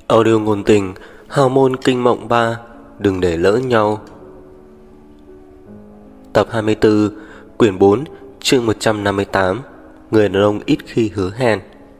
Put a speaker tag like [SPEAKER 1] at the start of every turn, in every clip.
[SPEAKER 1] Audio ngôn tình, Hào môn kinh mộng 3, đừng để lỡ nhau. Tập 24, quyển 4, chương 158, người đàn ông ít khi hứa hẹn.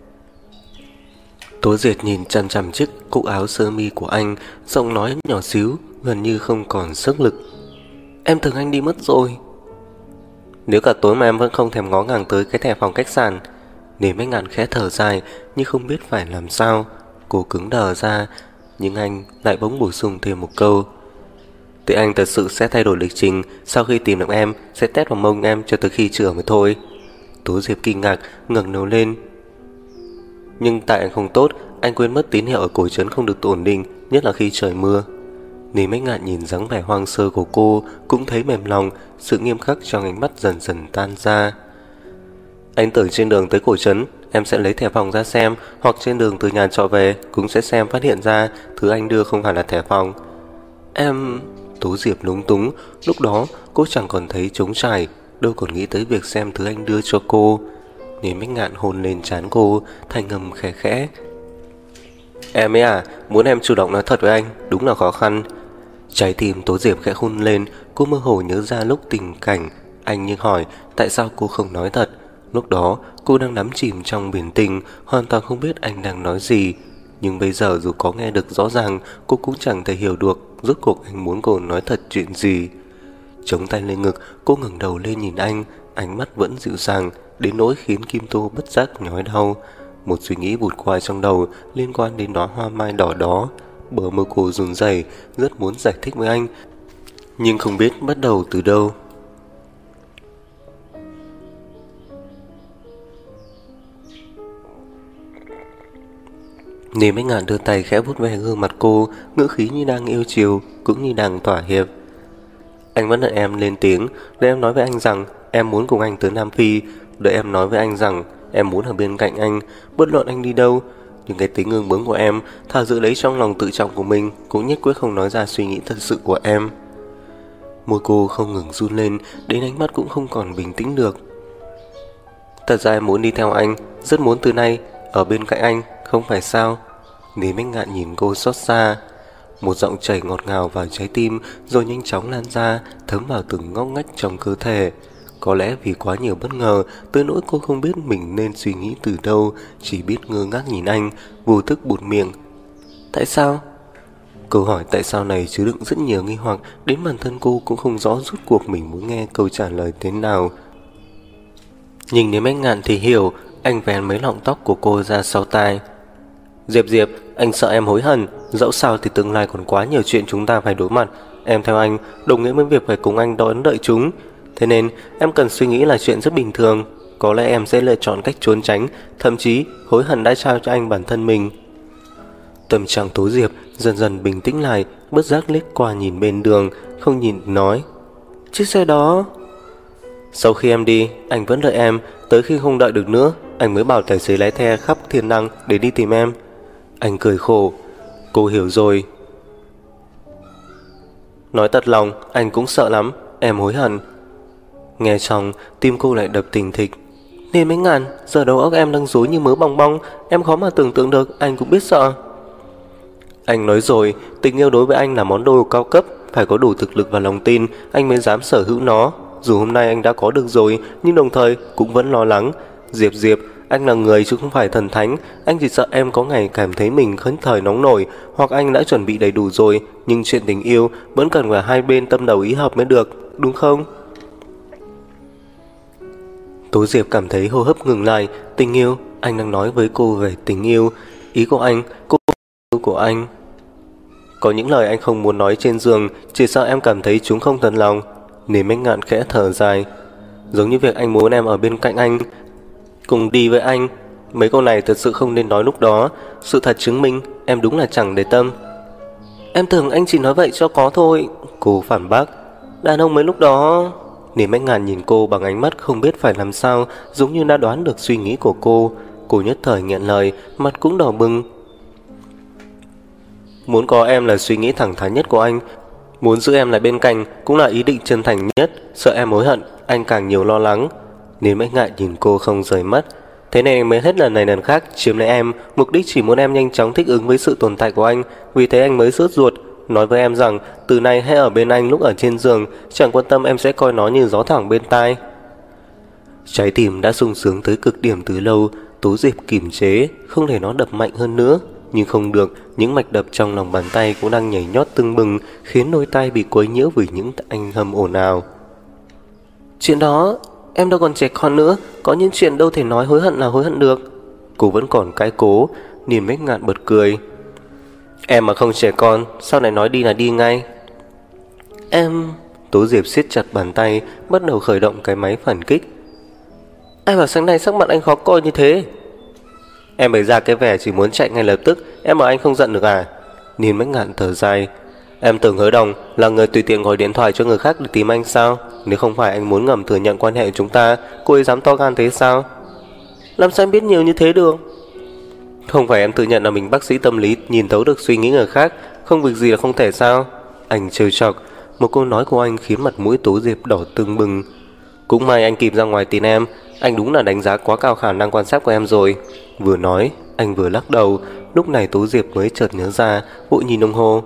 [SPEAKER 1] Tố Diệt nhìn chằm chằm chiếc cúc áo sơ mi của anh, giọng nói nhỏ xíu, gần như không còn sức lực. Em tưởng anh đi mất rồi. Nếu cả tối mà em vẫn không thèm ngó ngàng tới cái thẻ phòng khách sạn. Nếm Bách Ngạn khẽ thở dài, nhưng không biết phải làm sao. Cô cứng đờ ra, nhưng anh lại bỗng bổ sung thêm một câu. Thì anh thật sự sẽ thay đổi lịch trình. Sau khi tìm được em, sẽ tét vào mông em cho tới khi chữa mới thôi. Tố Diệp kinh ngạc, ngẩng đầu lên. Nhưng tại anh không tốt, anh quên mất tín hiệu ở cổ trấn không được ổn định, nhất là khi trời mưa. Nếm Bách Ngạn nhìn dáng vẻ hoang sơ của cô, cũng thấy mềm lòng. Sự nghiêm khắc trong ánh mắt dần dần tan ra. Anh tưởng trên đường tới cổ trấn em sẽ lấy thẻ phòng ra xem, hoặc trên đường từ nhà trọ về cũng sẽ xem, phát hiện ra thứ anh đưa không phải là thẻ phòng. Em... Tố Diệp lúng túng. Lúc đó cô chẳng còn thấy trống trải, đâu còn nghĩ tới việc xem thứ anh đưa cho cô. Nếm Bách Ngạn hôn lên trán cô, thanh âm khẽ khẽ. Em ấy à, muốn em chủ động nói thật với anh đúng là khó khăn. Trái tim Tố Diệp khẽ hôn lên. Cô mơ hồ nhớ ra lúc tình cảnh anh nhưng hỏi tại sao cô không nói thật. Lúc đó cô đang đắm chìm trong biển tình, hoàn toàn không biết anh đang nói gì. Nhưng bây giờ dù có nghe được rõ ràng, cô cũng chẳng thể hiểu được rốt cuộc anh muốn cô nói thật chuyện gì. Chống tay lên ngực, cô ngẩng đầu lên nhìn anh, ánh mắt vẫn dịu dàng, đến nỗi khiến Kim Tô bất giác nhói đau. Một suy nghĩ vụt qua trong đầu liên quan đến đóa hoa mai đỏ đó. Bờ môi cô run rẩy, rất muốn giải thích với anh, nhưng không biết bắt đầu từ đâu. Nếm Bách Ngạn đưa tay khẽ vuốt ve gương mặt cô, ngữ khí như đang yêu chiều, cũng như đang thỏa hiệp. Anh vẫn đợi em lên tiếng, đợi em nói với anh rằng em muốn cùng anh tới Nam Phi, đợi em nói với anh rằng em muốn ở bên cạnh anh, bất luận anh đi đâu. Nhưng cái tính ương bướng của em, thà giữ lấy trong lòng tự trọng của mình, cũng nhất quyết không nói ra suy nghĩ thật sự của em. Môi cô không ngừng run lên, đến ánh mắt cũng không còn bình tĩnh được. Thật ra em muốn đi theo anh, rất muốn từ nay ở bên cạnh anh, không phải sao? Nếm Bách Ngạn nhìn cô xót xa. Một giọng chảy ngọt ngào vào trái tim, rồi nhanh chóng lan ra, thấm vào từng ngóc ngách trong cơ thể. Có lẽ vì quá nhiều bất ngờ, tới nỗi cô không biết mình nên suy nghĩ từ đâu, chỉ biết ngơ ngác nhìn anh, vô thức buột miệng. Tại sao? Câu hỏi tại sao này chứa đựng rất nhiều nghi hoặc, đến bản thân cô cũng không rõ rốt cuộc mình muốn nghe câu trả lời thế nào. Nhìn đến Bách Ngạn thì hiểu, anh vén mấy lọn tóc của cô ra sau tai. Diệp Diệp, anh sợ em hối hận, dẫu sao thì tương lai còn quá nhiều chuyện chúng ta phải đối mặt. Em theo anh đồng nghĩa với việc phải cùng anh đón đợi chúng. Thế nên em cần suy nghĩ là chuyện rất bình thường. Có lẽ em sẽ lựa chọn cách trốn tránh, thậm chí hối hận đã trao cho anh bản thân mình. Tâm trạng Tố Diệp dần dần bình tĩnh lại, bất giác liếc qua nhìn bên đường, không nhìn nói. Chiếc xe đó... Sau khi em đi, anh vẫn đợi em. Tới khi không đợi được nữa, anh mới bảo tài xế lái xe khắp thiên đăng để đi tìm em. Anh cười khổ. Cô hiểu rồi. Nói thật lòng, anh cũng sợ lắm. Em hối hận. Nghe xong, tim cô lại đập thình thịch. Nên Bách Ngạn, giờ đầu óc em đang rối như mớ bong bong. Em khó mà tưởng tượng được, anh cũng biết sợ. Anh nói rồi, tình yêu đối với anh là món đồ cao cấp. Phải có đủ thực lực và lòng tin, anh mới dám sở hữu nó. Dù hôm nay anh đã có được rồi, nhưng đồng thời cũng vẫn lo lắng. Diệp Diệp, anh là người chứ không phải thần thánh. Anh chỉ sợ em có ngày cảm thấy mình khấn thời nóng nổi, hoặc anh đã chuẩn bị đầy đủ rồi, nhưng chuyện tình yêu vẫn cần phải hai bên tâm đầu ý hợp mới được, đúng không? Tố Diệp cảm thấy hô hấp ngừng lại. Tình yêu, anh đang nói với cô về tình yêu. Ý của anh, cô yêu của anh. Có những lời anh không muốn nói trên giường, chỉ sợ em cảm thấy chúng không thật lòng. Nếm Bách Ngạn khẽ thở dài. Giống như việc anh muốn em ở bên cạnh anh, cùng đi với anh. Mấy câu này thật sự không nên nói lúc đó. Sự thật chứng minh em đúng là chẳng để tâm. Em tưởng anh chỉ nói vậy cho có thôi, cô phản bác. Đàn ông mấy lúc đó... Nếm Bách Ngạn nhìn cô bằng ánh mắt không biết phải làm sao, giống như đã đoán được suy nghĩ của cô. Cô nhất thời nghẹn lời, mặt cũng đỏ bừng. Muốn có em là suy nghĩ thẳng thắn nhất của anh. Muốn giữ em lại bên cạnh cũng là ý định chân thành nhất. Sợ em hối hận, anh càng nhiều lo lắng. Nếm Bách Ngạn nhìn cô không rời mắt. Thế này mới hết lần này lần khác chiếm lấy em, mục đích chỉ muốn em nhanh chóng thích ứng với sự tồn tại của anh. Vì thế anh mới sốt ruột, nói với em rằng từ nay hãy ở bên anh lúc ở trên giường, chẳng quan tâm em sẽ coi nó như gió thoảng bên tai. Trái tim đã sung sướng tới cực điểm từ lâu, Tố Diệp kìm chế, không để nó đập mạnh hơn nữa. Nhưng không được, những mạch đập trong lòng bàn tay cũng đang nhảy nhót tưng bừng, khiến đôi tai bị quấy nhiễu vì những anh hâm ồn ào. Chuyện đó, em đâu còn trẻ con nữa, có những chuyện đâu thể nói hối hận là hối hận được. Cô vẫn còn cãi cố, Niên Bách Ngạn bật cười. Em mà không trẻ con, sao lại nói đi là đi ngay? Em... Tố Diệp siết chặt bàn tay, bắt đầu khởi động cái máy phản kích. Ai bảo sáng nay sắc mặt anh khó coi như thế? Em bày ra cái vẻ chỉ muốn chạy ngay lập tức, em mà anh không giận được à? Niên Bách Ngạn thở dài. Em tưởng Hứa Đồng là người tùy tiện gọi điện thoại cho người khác để tìm anh sao? Nếu không phải anh muốn ngầm thừa nhận quan hệ của chúng ta, cô ấy dám to gan thế sao? Làm sao em biết nhiều như thế được? Không phải em tự nhận là mình bác sĩ tâm lý, nhìn thấu được suy nghĩ người khác, không việc gì là không thể sao? Anh trêu chọc. Một câu nói của anh khiến mặt mũi Tố Diệp đỏ tưng bừng. Cũng may anh kịp ra ngoài tìm em, anh đúng là đánh giá quá cao khả năng quan sát của em rồi. Vừa nói, anh vừa lắc đầu. Lúc này Tố Diệp mới chợt nhớ ra, vội nhìn đồng hồ.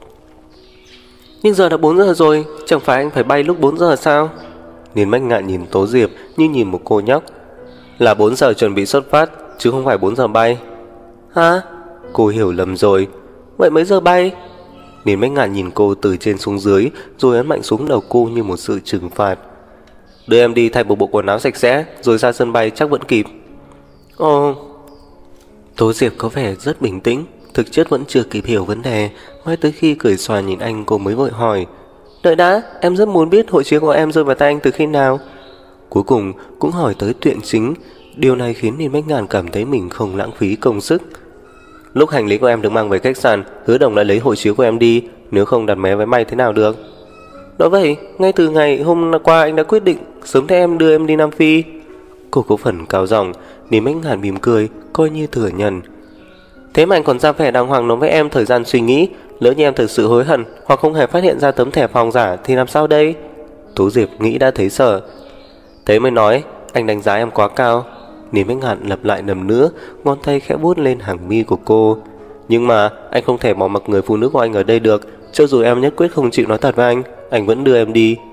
[SPEAKER 1] Nhưng giờ đã 4 giờ rồi, chẳng phải anh phải bay lúc 4 giờ sao? Niên Bách Ngạn nhìn Tố Diệp như nhìn một cô nhóc. Là 4 giờ chuẩn bị xuất phát, chứ không phải 4 giờ bay. Hả? Cô hiểu lầm rồi. Vậy mấy giờ bay? Niên Bách Ngạn nhìn cô từ trên xuống dưới, rồi ấn mạnh xuống đầu cô như một sự trừng phạt. Đưa em đi thay một bộ quần áo sạch sẽ, rồi ra sân bay chắc vẫn kịp. Ồ. Tố Diệp có vẻ rất bình tĩnh, thực chất vẫn chưa kịp hiểu vấn đề. Mãi tới khi cười xòa nhìn anh, cô mới vội hỏi. Đợi đã, em rất muốn biết hộ chiếu của em rơi vào tay anh từ khi nào. Cuối cùng cũng hỏi tới chuyện chính. Điều này khiến Niên Bách Ngạn cảm thấy mình không lãng phí công sức. Lúc hành lý của em được mang về khách sạn, Hứa Đồng đã lấy hộ chiếu của em đi. Nếu không đặt vé máy bay thế nào được? Đó vậy, ngay từ ngày hôm qua anh đã quyết định sớm theo em đưa em đi Nam Phi. Cô có phần cao giọng. Niên Bách Ngạn mỉm cười, coi như thừa nhận. Thế mà anh còn ra vẻ đàng hoàng nói với em thời gian suy nghĩ. Lỡ như em thực sự hối hận hoặc không hề phát hiện ra tấm thẻ phòng giả thì làm sao đây? Tố Diệp nghĩ đã thấy sợ. Thế mới nói anh đánh giá em quá cao. Niên Bách Ngạn lặp lại lần nữa, ngón tay khẽ vuốt lên hàng mi của cô. Nhưng mà anh không thể bỏ mặc người phụ nữ của anh ở đây được. Cho dù em nhất quyết không chịu nói thật với anh vẫn đưa em đi.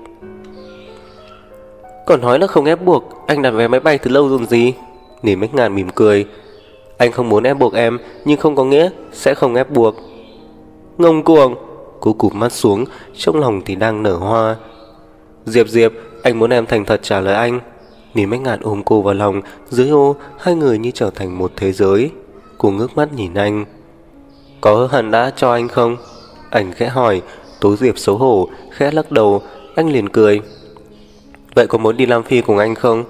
[SPEAKER 1] Còn nói là không ép buộc, anh đặt vé máy bay từ lâu rồi gì? Niên Bách Ngạn mỉm cười. Anh không muốn ép buộc em, nhưng không có nghĩa sẽ không ép buộc. Ngông cuồng. Cô cụp mắt xuống, trong lòng thì đang nở hoa. Diệp Diệp, anh muốn em thành thật trả lời anh. Niên Bách Ngạn ôm cô vào lòng, dưới ô hai người như trở thành một thế giới. Cô ngước mắt nhìn anh. Có hứa hận đã cho anh không? Anh khẽ hỏi. Tố Diệp xấu hổ, khẽ lắc đầu. Anh liền cười. Vậy có muốn đi Nam Phi cùng anh không?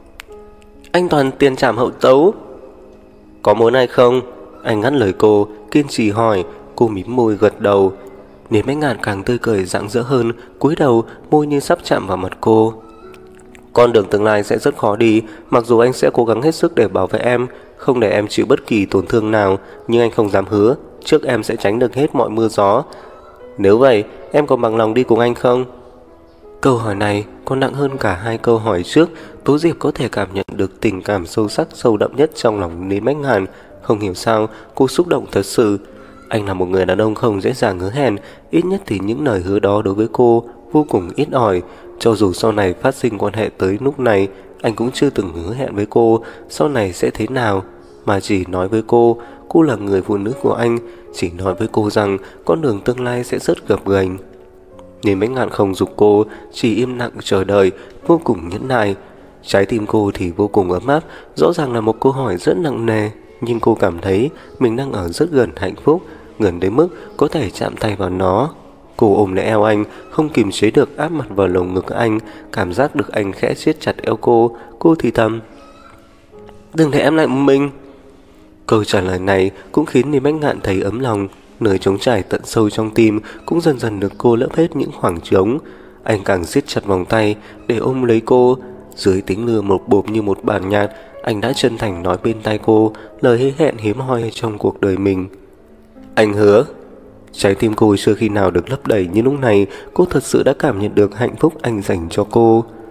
[SPEAKER 1] Anh toàn tiền trảm hậu tấu. Có muốn hay không? Anh ngắt lời cô, kiên trì hỏi. Cô mím môi gật đầu. Niên Bách Ngạn càng tươi cười rạng rỡ hơn, cúi đầu, môi như sắp chạm vào mặt cô. Con đường tương lai sẽ rất khó đi, mặc dù anh sẽ cố gắng hết sức để bảo vệ em, không để em chịu bất kỳ tổn thương nào, nhưng anh không dám hứa trước em sẽ tránh được hết mọi mưa gió. Nếu vậy, em có bằng lòng đi cùng anh không? Câu hỏi này còn nặng hơn cả hai câu hỏi trước. Tố Diệp có thể cảm nhận được tình cảm sâu sắc, sâu đậm nhất trong lòng Niên Bách Ngạn. Không hiểu sao, cô xúc động thật sự. Anh là một người đàn ông không dễ dàng hứa hẹn, ít nhất thì những lời hứa đó đối với cô vô cùng ít ỏi. Cho dù sau này phát sinh quan hệ tới lúc này, anh cũng chưa từng hứa hẹn với cô sau này sẽ thế nào, mà chỉ nói với cô là người phụ nữ của anh, chỉ nói với cô rằng con đường tương lai sẽ rất gập ghềnh. Niên Bách Ngạn không giục cô, chỉ im lặng chờ đợi, vô cùng nhẫn nại. Trái tim cô thì vô cùng ấm áp, rõ ràng là một câu hỏi rất nặng nề, nhưng cô cảm thấy mình đang ở rất gần hạnh phúc, gần đến mức có thể chạm tay vào nó. Cô ôm lấy eo anh, không kiềm chế được áp mặt vào lồng ngực anh, cảm giác được anh khẽ siết chặt eo cô thì thầm. Đừng để em lại một mình. Câu trả lời này cũng khiến Niên Bách Ngạn thấy ấm lòng, nơi trống trải tận sâu trong tim cũng dần dần được cô lấp hết những khoảng trống. Anh càng siết chặt vòng tay để ôm lấy cô. Dưới tiếng mưa một bộp như một bản nhạc, anh đã chân thành nói bên tai cô lời hứa hẹn hiếm hoi trong cuộc đời mình. Anh hứa. Trái tim cô chưa khi nào được lấp đầy như lúc này. Cô thật sự đã cảm nhận được hạnh phúc anh dành cho cô.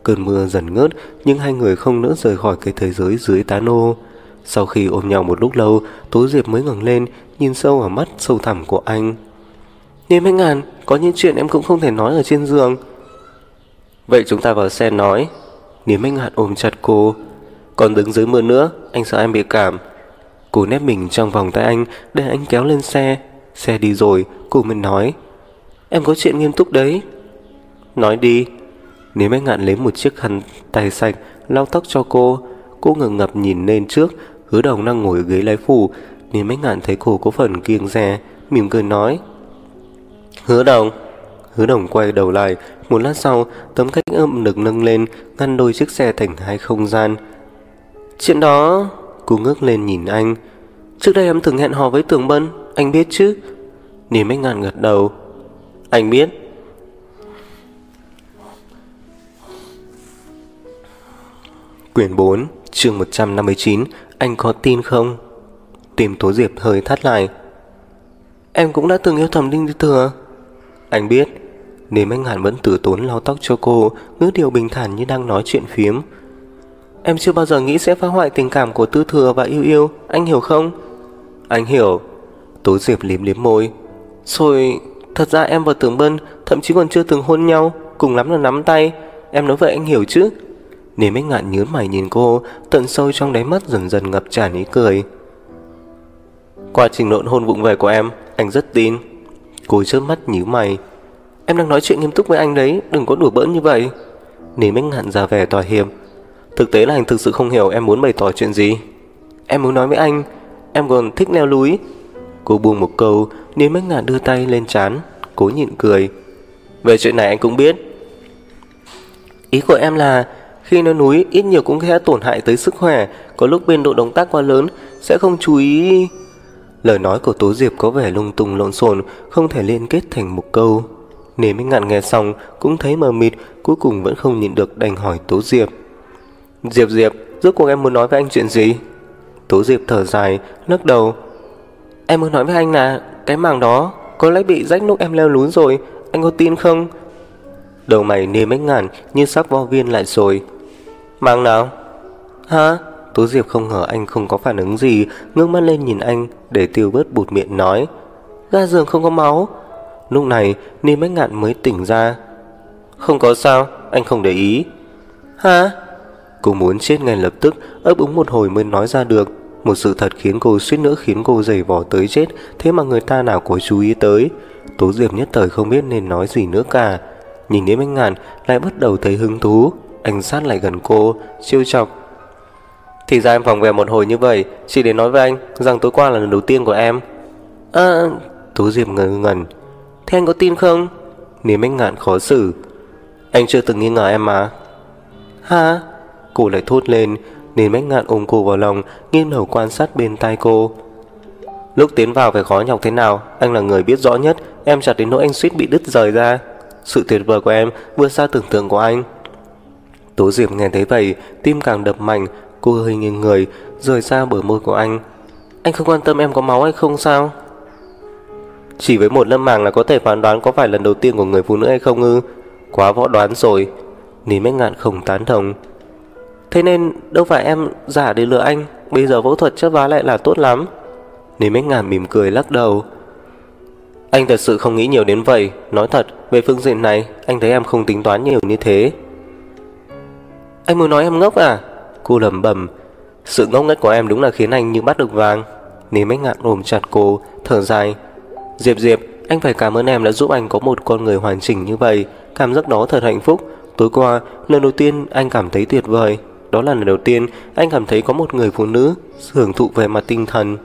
[SPEAKER 1] Cơn mưa dần ngớt, nhưng hai người không nỡ rời khỏi cái thế giới dưới tán ô. Sau khi ôm nhau một lúc lâu, Tố Diệp mới ngẩng lên, nhìn sâu vào mắt sâu thẳm của anh. Niềm Anh Ngàn, có những chuyện em cũng không thể nói ở trên giường. Vậy chúng ta vào xe nói. Niềm Anh Ngạn ôm chặt cô. Còn đứng dưới mưa nữa, anh sợ em bị cảm. Cô nép mình trong vòng tay anh để anh kéo lên xe. Xe đi rồi, cô mới nói. Em có chuyện nghiêm túc đấy. Nói đi. Niềm Anh Ngạn lấy một chiếc khăn tay sạch lau tóc cho cô. Cô ngượng ngập nhìn lên trước. Hứa Đồng đang ngồi ở ghế lái phụ. Niềm Anh Ngạn thấy cô có phần kiêng dè, mỉm cười nói. Hứa Đồng. Hứa Đồng quay đầu lại. Một lát sau, tấm cách âm được nâng lên, ngăn đôi chiếc xe thành hai không gian. Chuyện đó... Cô ngước lên nhìn anh. Trước đây em từng hẹn hò với Tường Bân, anh biết chứ? Niềm Anh Ngạn gật đầu. Anh biết. Quyển 4, chương 159. Anh có tin không? Tim Tố Diệp hơi thắt lại. Em cũng đã từng yêu thầm Đinh Thừa. Anh biết. Niềm Anh Ngạn vẫn từ tốn lau tóc cho cô, ngữ điệu bình thản như đang nói chuyện phiếm. Em chưa bao giờ nghĩ sẽ phá hoại tình cảm của Tư Thừa và Yêu Yêu, anh hiểu không? Anh hiểu. Tố Diệp liếm liếm môi. Rồi, thật ra em và Tường Bân thậm chí còn chưa từng hôn nhau, cùng lắm là nắm tay. Em nói vậy anh hiểu chứ? Niềm Anh Ngạn nhớn mày nhìn cô, tận sâu trong đáy mắt dần dần ngập tràn ý cười. Qua trình nộn hôn vụng về của em, anh rất tin. Cô chớp mắt nhíu mày. Em đang nói chuyện nghiêm túc với anh đấy, đừng có đùa bỡn như vậy. Niềm Anh Ngạn ra vẻ thỏa hiệp. Thực tế là anh thực sự không hiểu em muốn bày tỏ chuyện gì. Em muốn nói với anh, em còn thích leo núi. Cô buông một câu. Niềm Anh Ngạn đưa tay lên trán, cố nhịn cười. Về chuyện này anh cũng biết. Ý của em là khi leo núi ít nhiều cũng sẽ tổn hại tới sức khỏe. Có lúc biên độ động tác quá lớn sẽ không chú ý. Lời nói của Tố Diệp có vẻ lung tung lộn xộn, không thể liên kết thành một câu. Niềm Anh Ngạn nghe xong cũng thấy mờ mịt, cuối cùng vẫn không nhịn được đành hỏi Tố Diệp. Diệp, rốt cuộc em muốn nói với anh chuyện gì? Tố Diệp thở dài, lắc đầu. Em muốn nói với anh là cái màng đó có lẽ bị rách lúc em leo núi rồi, anh có tin không? Đầu mày Niềm Anh Ngạn như sắp vo viên lại rồi. Màng nào? Hả? Tố Diệp không ngờ anh không có phản ứng gì, ngước mắt lên nhìn anh để tiêu bớt bụt miệng nói. Ga giường không có máu. Lúc này Niềm Anh Ngạn mới tỉnh ra. Không có sao, anh không để ý. Hả? Cô muốn chết ngay lập tức, ấp úng một hồi mới nói ra được. Một sự thật khiến cô suýt nữa khiến cô giày vò tới chết. Thế mà người ta nào có chú ý tới. Tố Diệp nhất thời không biết nên nói gì nữa cả. Nhìn Niềm Anh Ngạn lại bắt đầu thấy hứng thú. Anh sát lại gần cô, trêu chọc. Thì ra em vòng về một hồi như vậy chỉ để nói với anh rằng tối qua là lần đầu tiên của em. Tố Diệp ngơ ngẩn. Thế anh có tin không? Niềm Anh Ngạn khó xử. Anh chưa từng nghi ngờ em mà. Hả? Cô lại thốt lên. Niềm Anh Ngạn ôm cô vào lòng, nghiêng đầu quan sát bên tai cô. Lúc tiến vào phải khó nhọc thế nào, anh là người biết rõ nhất. Em chặt đến nỗi anh suýt bị đứt rời ra. Sự tuyệt vời của em vượt xa tưởng tượng của anh. Tố Diệp nghe thấy vậy, tim càng đập mạnh. Cô hơi nghiêng người, rời xa bờ môi của anh. Anh không quan tâm em có máu hay không sao? Chỉ với một lâm màng là có thể phán đoán có phải lần đầu tiên của người phụ nữ hay không ư? Quá võ đoán rồi. Niềm Anh Ngạn không tán đồng. Thế nên đâu phải em giả để lừa anh. Bây giờ phẫu thuật chấp vá lại là tốt lắm. Niềm Anh Ngạn mỉm cười lắc đầu. Anh thật sự không nghĩ nhiều đến vậy. Nói thật, về phương diện này anh thấy em không tính toán nhiều như thế. Anh muốn nói em ngốc à? Cô lẩm bẩm. Sự ngốc nghếch của em đúng là khiến anh như bắt được vàng. Niềm Anh Ngạn ôm chặt cô, thở dài. Diệp, anh phải cảm ơn em đã giúp anh có một con người hoàn chỉnh như vậy. Cảm giác đó thật hạnh phúc. Tối qua, lần đầu tiên anh cảm thấy tuyệt vời. Đó là lần đầu tiên anh cảm thấy có một người phụ nữ hưởng thụ về mặt tinh thần.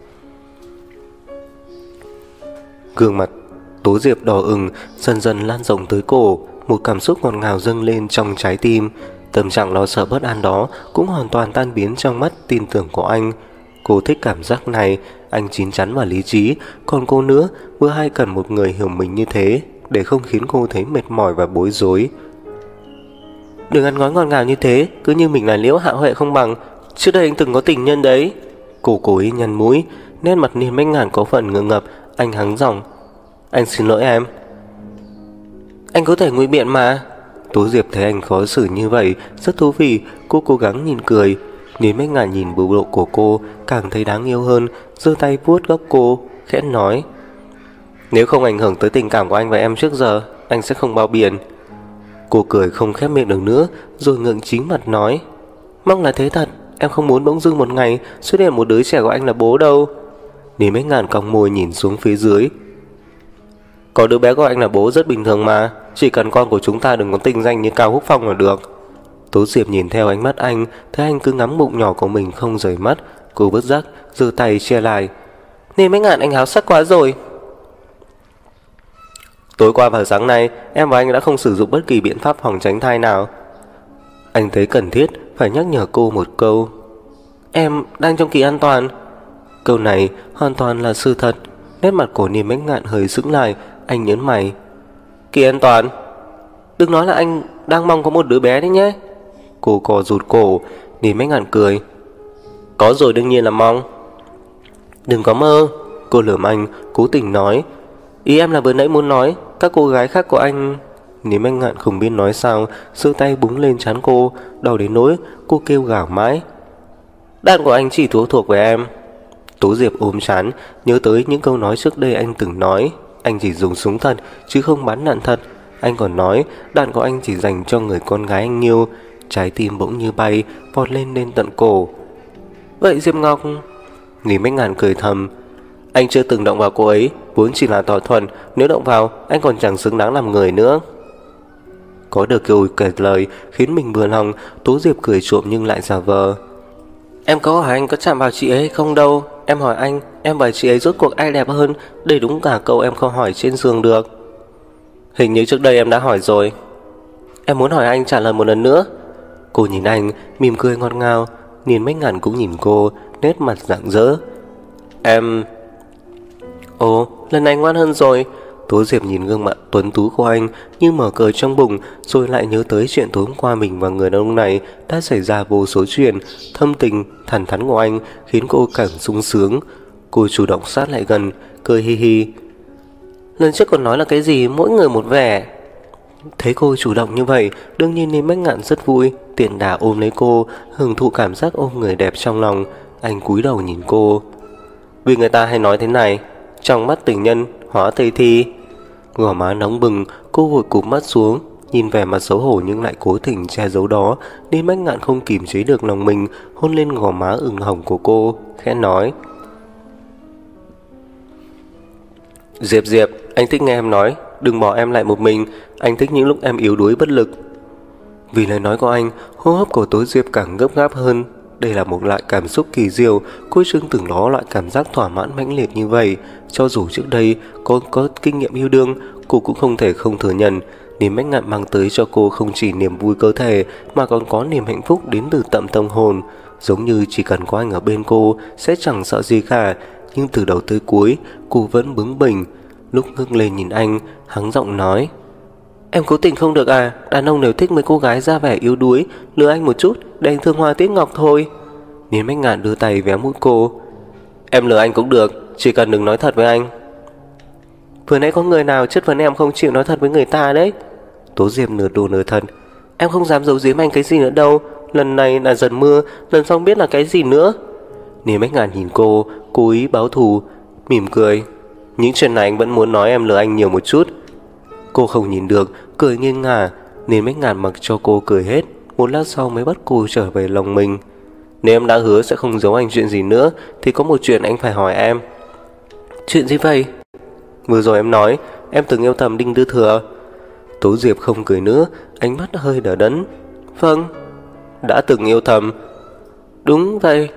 [SPEAKER 1] Gương mặt Tố Diệp đỏ ửng, dần dần lan rộng tới cổ. Một cảm xúc ngọt ngào dâng lên trong trái tim. Tâm trạng lo sợ bất an đó cũng hoàn toàn tan biến trong mắt tin tưởng của anh. Cô thích cảm giác này. Anh chín chắn và lý trí. Còn cô nữa, vừa hay cần một người hiểu mình như thế, để không khiến cô thấy mệt mỏi và bối rối. Đừng ăn nói ngọt ngào như thế, cứ như mình là Liễu Hạ Huệ không bằng. Trước đây anh từng có tình nhân đấy. Cô cố ý nhăn mũi. Nét mặt Niềm Anh Ngạn có phần ngượng ngập. Anh hắng giọng. Anh xin lỗi em. Anh có thể ngụy biện mà. Tố Diệp thấy anh khó xử như vậy, rất thú vị. Cô cố gắng nhìn cười. Nín Bách Ngạn nhìn bộ độ của cô càng thấy đáng yêu hơn, giơ tay vuốt góc cô, khẽ nói: nếu không ảnh hưởng tới tình cảm của anh và em trước giờ, anh sẽ không bao biện. Cô cười không khép miệng được nữa, rồi ngượng chính mặt nói: mong là thế thật, em không muốn bỗng dưng một ngày xuất hiện một đứa trẻ của anh là bố đâu. Nín Bách Ngạn cong môi nhìn xuống phía dưới. Có đứa bé của anh là bố rất bình thường mà, chỉ cần con của chúng ta đừng có tình danh như Cao Húc Phong là được. Tố Diệp nhìn theo ánh mắt anh, thấy anh cứ ngắm bụng nhỏ của mình không rời mắt. Cô bất giác giơ tay che lại. Nín Bách Ngạn, anh háo sắc quá rồi. Tối qua vào sáng nay, em và anh đã không sử dụng bất kỳ biện pháp phòng tránh thai nào. Anh thấy cần thiết phải nhắc nhở cô một câu. Em đang trong kỳ an toàn. Câu này hoàn toàn là sự thật. Nét mặt của Nín Bách Ngạn hơi sững lại. Anh nhớn mày. Kỳ an toàn? Đừng nói là anh đang mong có một đứa bé đấy nhé. Cô cò rụt cổ. Nín Bách Ngạn cười. Có rồi, đương nhiên là mong. Đừng có mơ. Cô lườm anh, cố tình nói. Ý em là vừa nãy muốn nói các cô gái khác của anh. Nín Bách Ngạn không biết nói sao, giơ tay búng lên trán cô, đau đến nỗi cô kêu gào mãi. Đàn của anh chỉ thuộc về em. Tố Diệp ôm trán, nhớ tới những câu nói trước đây anh từng nói. Anh chỉ dùng súng thật chứ không bắn đạn thật. Anh còn nói đạn của anh chỉ dành cho người con gái anh yêu. Trái tim bỗng như bay, vọt lên tận cổ. Vậy Diệp Ngọc? Nín Bách Ngạn cười thầm. Anh chưa từng động vào cô ấy, vốn chỉ là thỏa thuận. Nếu động vào, anh còn chẳng xứng đáng làm người nữa. Có được câu kể lời khiến mình vừa lòng. Tố Diệp cười trộm nhưng lại giả vờ. Em có hỏi anh có chạm vào chị ấy hay không đâu. Em hỏi anh, em và chị ấy rốt cuộc ai đẹp hơn. Đây đúng cả câu em không hỏi trên giường được. Hình như trước đây em đã hỏi rồi. Em muốn hỏi anh trả lời một lần nữa. Cô nhìn anh, mỉm cười ngọt ngào. Nín Bách Ngạn cũng nhìn cô, nét mặt rạng rỡ. Em... Ồ, lần này ngoan hơn rồi. Tố Diệp nhìn gương mặt tuấn tú của anh như mở cờ trong bụng, rồi lại nhớ tới chuyện tối hôm qua mình và người đàn ông này đã xảy ra vô số chuyện. Thâm tình, thẳng thắn của anh khiến cô càng sung sướng. Cô chủ động sát lại gần, cười hi hi. Lần trước còn nói là cái gì mỗi người một vẻ. Thấy cô chủ động như vậy, đương nhiên Nín Bách Ngạn rất vui, tiện đà ôm lấy cô, hưởng thụ cảm giác ôm người đẹp trong lòng. Anh cúi đầu nhìn cô. Vì người ta hay nói thế này, trong mắt tình nhân hóa Tây Thi. Gò má nóng bừng, cô vội cụp mắt xuống, nhìn vẻ mặt xấu hổ nhưng lại cố tình che giấu đó. Nín Bách Ngạn không kìm chế được lòng mình, hôn lên gò má ửng hồng của cô, khẽ nói. Diệp Diệp, anh thích nghe em nói, đừng bỏ em lại một mình. Anh thích những lúc em yếu đuối bất lực. Vì lời nói của anh, hô hấp của Tố Diệp càng gấp gáp hơn. Đây là một loại cảm xúc kỳ diệu. Cô chưa từng có loại cảm giác thỏa mãn mãnh liệt như vậy. Cho dù trước đây có kinh nghiệm yêu đương, cô cũng không thể không thừa nhận Nín Bách Ngạn mang tới cho cô không chỉ niềm vui cơ thể mà còn có niềm hạnh phúc đến từ tận tâm hồn. Giống như chỉ cần có anh ở bên cô sẽ chẳng sợ gì cả. Nhưng từ đầu tới cuối cô vẫn bướng bỉnh. Lúc ngước lên nhìn anh, hắng giọng nói. Em cố tình không được à? Đàn ông đều thích mấy cô gái ra vẻ yếu đuối, lừa anh một chút để anh thương hoa tiếc ngọc thôi. Nín Bách Ngạn đưa tay véo mũi cô. Em lừa anh cũng được, chỉ cần đừng nói thật với anh. Vừa nãy có người nào chất vấn em không chịu nói thật với người ta đấy. Tố Diệp nửa đùa nửa thật. Em không dám giấu giếm anh cái gì nữa đâu. Lần này là dần mưa, lần sau biết là cái gì nữa. Nín Bách Ngạn nhìn cô, cố ý báo thù, mỉm cười. Những chuyện này anh vẫn muốn nói em lừa anh nhiều một chút. Cô không nhìn được, cười nghiêng ngả. Nín Bách Ngạn mặc cho cô cười hết. Một lát sau mới bắt cô trở về lòng mình. Nếu em đã hứa sẽ không giấu anh chuyện gì nữa, thì có một chuyện anh phải hỏi em. Chuyện gì vậy? Vừa rồi em nói em từng yêu thầm Đinh Tư Thừa. Tố Diệp không cười nữa, ánh mắt hơi đờ đẫn. Vâng. Đã từng yêu thầm? Đúng vậy.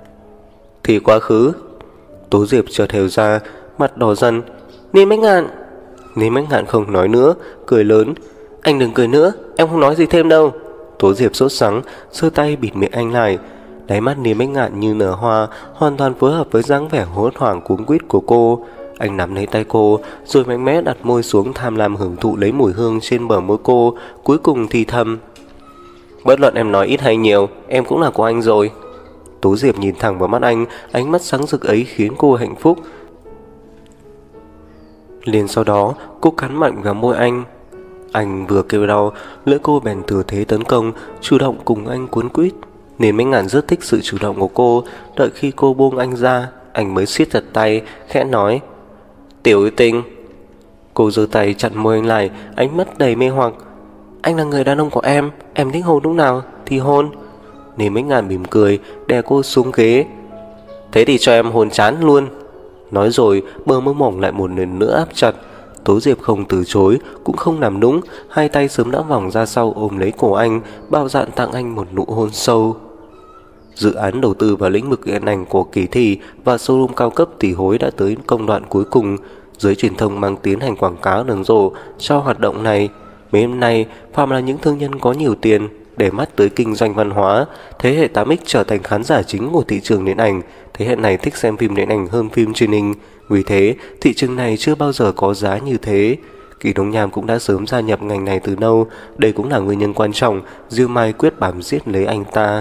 [SPEAKER 1] Thì quá khứ? Tố Diệp chợt hiểu ra, mặt đỏ dần. Nín Bách Ngạn. Nín Bách Ngạn không nói nữa, cười lớn. Anh đừng cười nữa, em không nói gì thêm đâu. Tố Diệp sốt sắng, giơ tay bịt miệng anh lại. Đáy mắt Nín Bách Ngạn như nở hoa, hoàn toàn phối hợp với dáng vẻ hốt hoảng cuống quýt của cô. Anh nắm lấy tay cô, rồi mạnh mẽ đặt môi xuống, tham lam hưởng thụ lấy mùi hương trên bờ môi cô, cuối cùng thì thầm. Bất luận em nói ít hay nhiều, em cũng là của anh rồi. Tố Diệp nhìn thẳng vào mắt anh, ánh mắt sáng rực ấy khiến cô hạnh phúc. Liền sau đó, cô cắn mạnh vào môi anh. Anh vừa kêu đau, lưỡi cô bèn thừa thế tấn công, chủ động cùng anh cuốn quýt. Nên Mấy Ngàn rất thích sự chủ động của cô. Đợi khi cô buông anh ra, anh mới siết chặt tay, khẽ nói: "Tiểu yêu tinh." Cô giơ tay chặn môi anh lại, ánh mắt đầy mê hoặc. "Anh là người đàn ông của em thích hôn lúc nào thì hôn." Nên Mấy Ngàn mỉm cười, đè cô xuống ghế. "Thế thì cho em hôn chán luôn." Nói rồi bờ môi mỏng lại một lần nữa áp chặt. Tố Diệp không từ chối, cũng không làm nũng, hai tay sớm đã vòng ra sau ôm lấy cổ anh, bao dạn tặng anh một nụ hôn sâu. Dự án đầu tư vào lĩnh vực điện ảnh của Kỳ Thị và showroom cao cấp tỷ hối đã tới công đoạn cuối cùng. Giới truyền thông mang tiến hành quảng cáo rầm rộ cho hoạt động này. Mấy hôm nay, phàm là những thương nhân có nhiều tiền, để mắt tới kinh doanh văn hóa, thế hệ 8X trở thành khán giả chính của thị trường điện ảnh. Thế hệ này thích xem phim điện ảnh hơn phim truyền hình, vì thế thị trường này chưa bao giờ có giá như thế. Kỳ Đông Nham cũng đã sớm gia nhập ngành này từ lâu, đây cũng là nguyên nhân quan trọng Diêu Mai quyết bám giết lấy anh ta.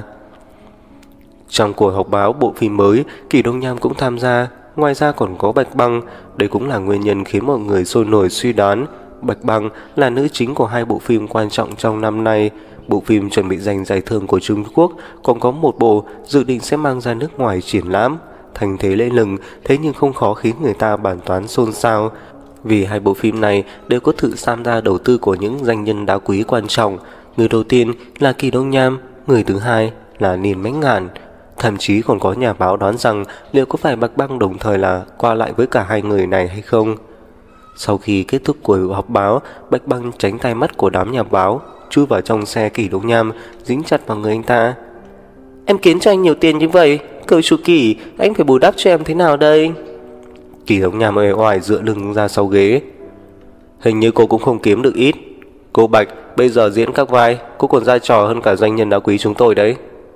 [SPEAKER 1] Trong cuộc họp báo bộ phim mới, Kỳ Đông Nham cũng tham gia, ngoài ra còn có Bạch Băng. Đây cũng là nguyên nhân khiến mọi người sôi nổi suy đoán Bạch Băng là nữ chính của hai bộ phim quan trọng trong năm nay. Bộ phim chuẩn bị giành giải thưởng của Trung Quốc, còn có một bộ dự định sẽ mang ra nước ngoài triển lãm. Thành thế lễ lừng, thế nhưng không khó khiến người ta bàn toán xôn xao, vì hai bộ phim này đều có sự tham gia đầu tư của những danh nhân đá quý quan trọng. Người đầu tiên là Kỳ Đông Nham, người thứ hai là Niên Mấy Ngàn. Thậm chí còn có nhà báo đoán rằng liệu có phải Bạch Băng đồng thời là qua lại với cả hai người này hay không. Sau khi kết thúc cuộc họp báo, Bạch Băng tránh tay mắt của đám nhà báo, chui vào trong xe Kỳ Đông Nham, dính chặt vào người anh ta. "Em kiếm cho anh nhiều tiền như vậy, cậu chủ Kỳ, anh phải bù đắp cho em thế nào đây?" Kỳ Đông Nham uể oải dựa lưng ra sau ghế. "Hình như cô cũng không kiếm được ít. Cô Bạch, bây giờ diễn các vai, cô còn ra trò hơn cả doanh nhân đá quý chúng tôi đấy."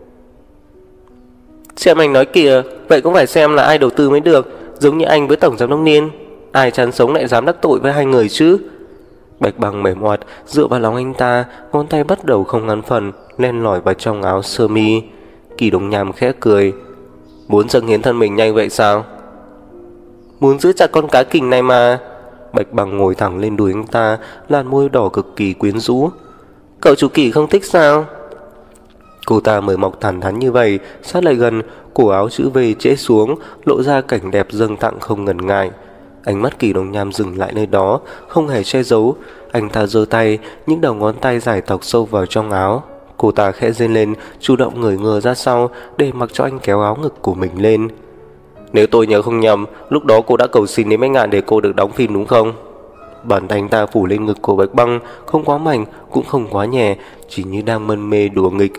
[SPEAKER 1] "Xem anh nói kìa, vậy cũng phải xem là ai đầu tư mới được, giống như anh với tổng giám đốc Niên. Ai chán sống lại dám đắc tội với hai người chứ?" Bạch Băng mềm oặt dựa vào lòng anh ta, ngón tay bắt đầu không ngắn phần len lỏi vào trong áo sơ mi. Kỳ Đông Nham khẽ cười. "Muốn dâng hiến thân mình nhanh vậy sao?" "Muốn giữ chặt con cá kình này mà." Bạch Băng ngồi thẳng lên đùi anh ta, làn môi đỏ cực kỳ quyến rũ. "Cậu chủ Kỳ không thích sao?" Cô ta mới mọc thẳng thắn như vậy, sát lại gần, cổ áo chữ V trễ xuống, lộ ra cảnh đẹp dâng tặng không ngần ngại. Ánh mắt Kỳ Đông Nham dừng lại nơi đó, không hề che giấu. Anh ta giơ tay, những đầu ngón tay dài tọc sâu vào trong áo. Cô ta khẽ rên lên, chủ động ngửa người ra sau để mặc cho anh kéo áo ngực của mình lên. "Nếu tôi nhớ không nhầm, lúc đó cô đã cầu xin đến Mấy Ngàn để cô được đóng phim đúng không?" Bàn tay anh ta phủ lên ngực của Bạch Băng, không quá mạnh, cũng không quá nhẹ, chỉ như đang mân mê đùa nghịch.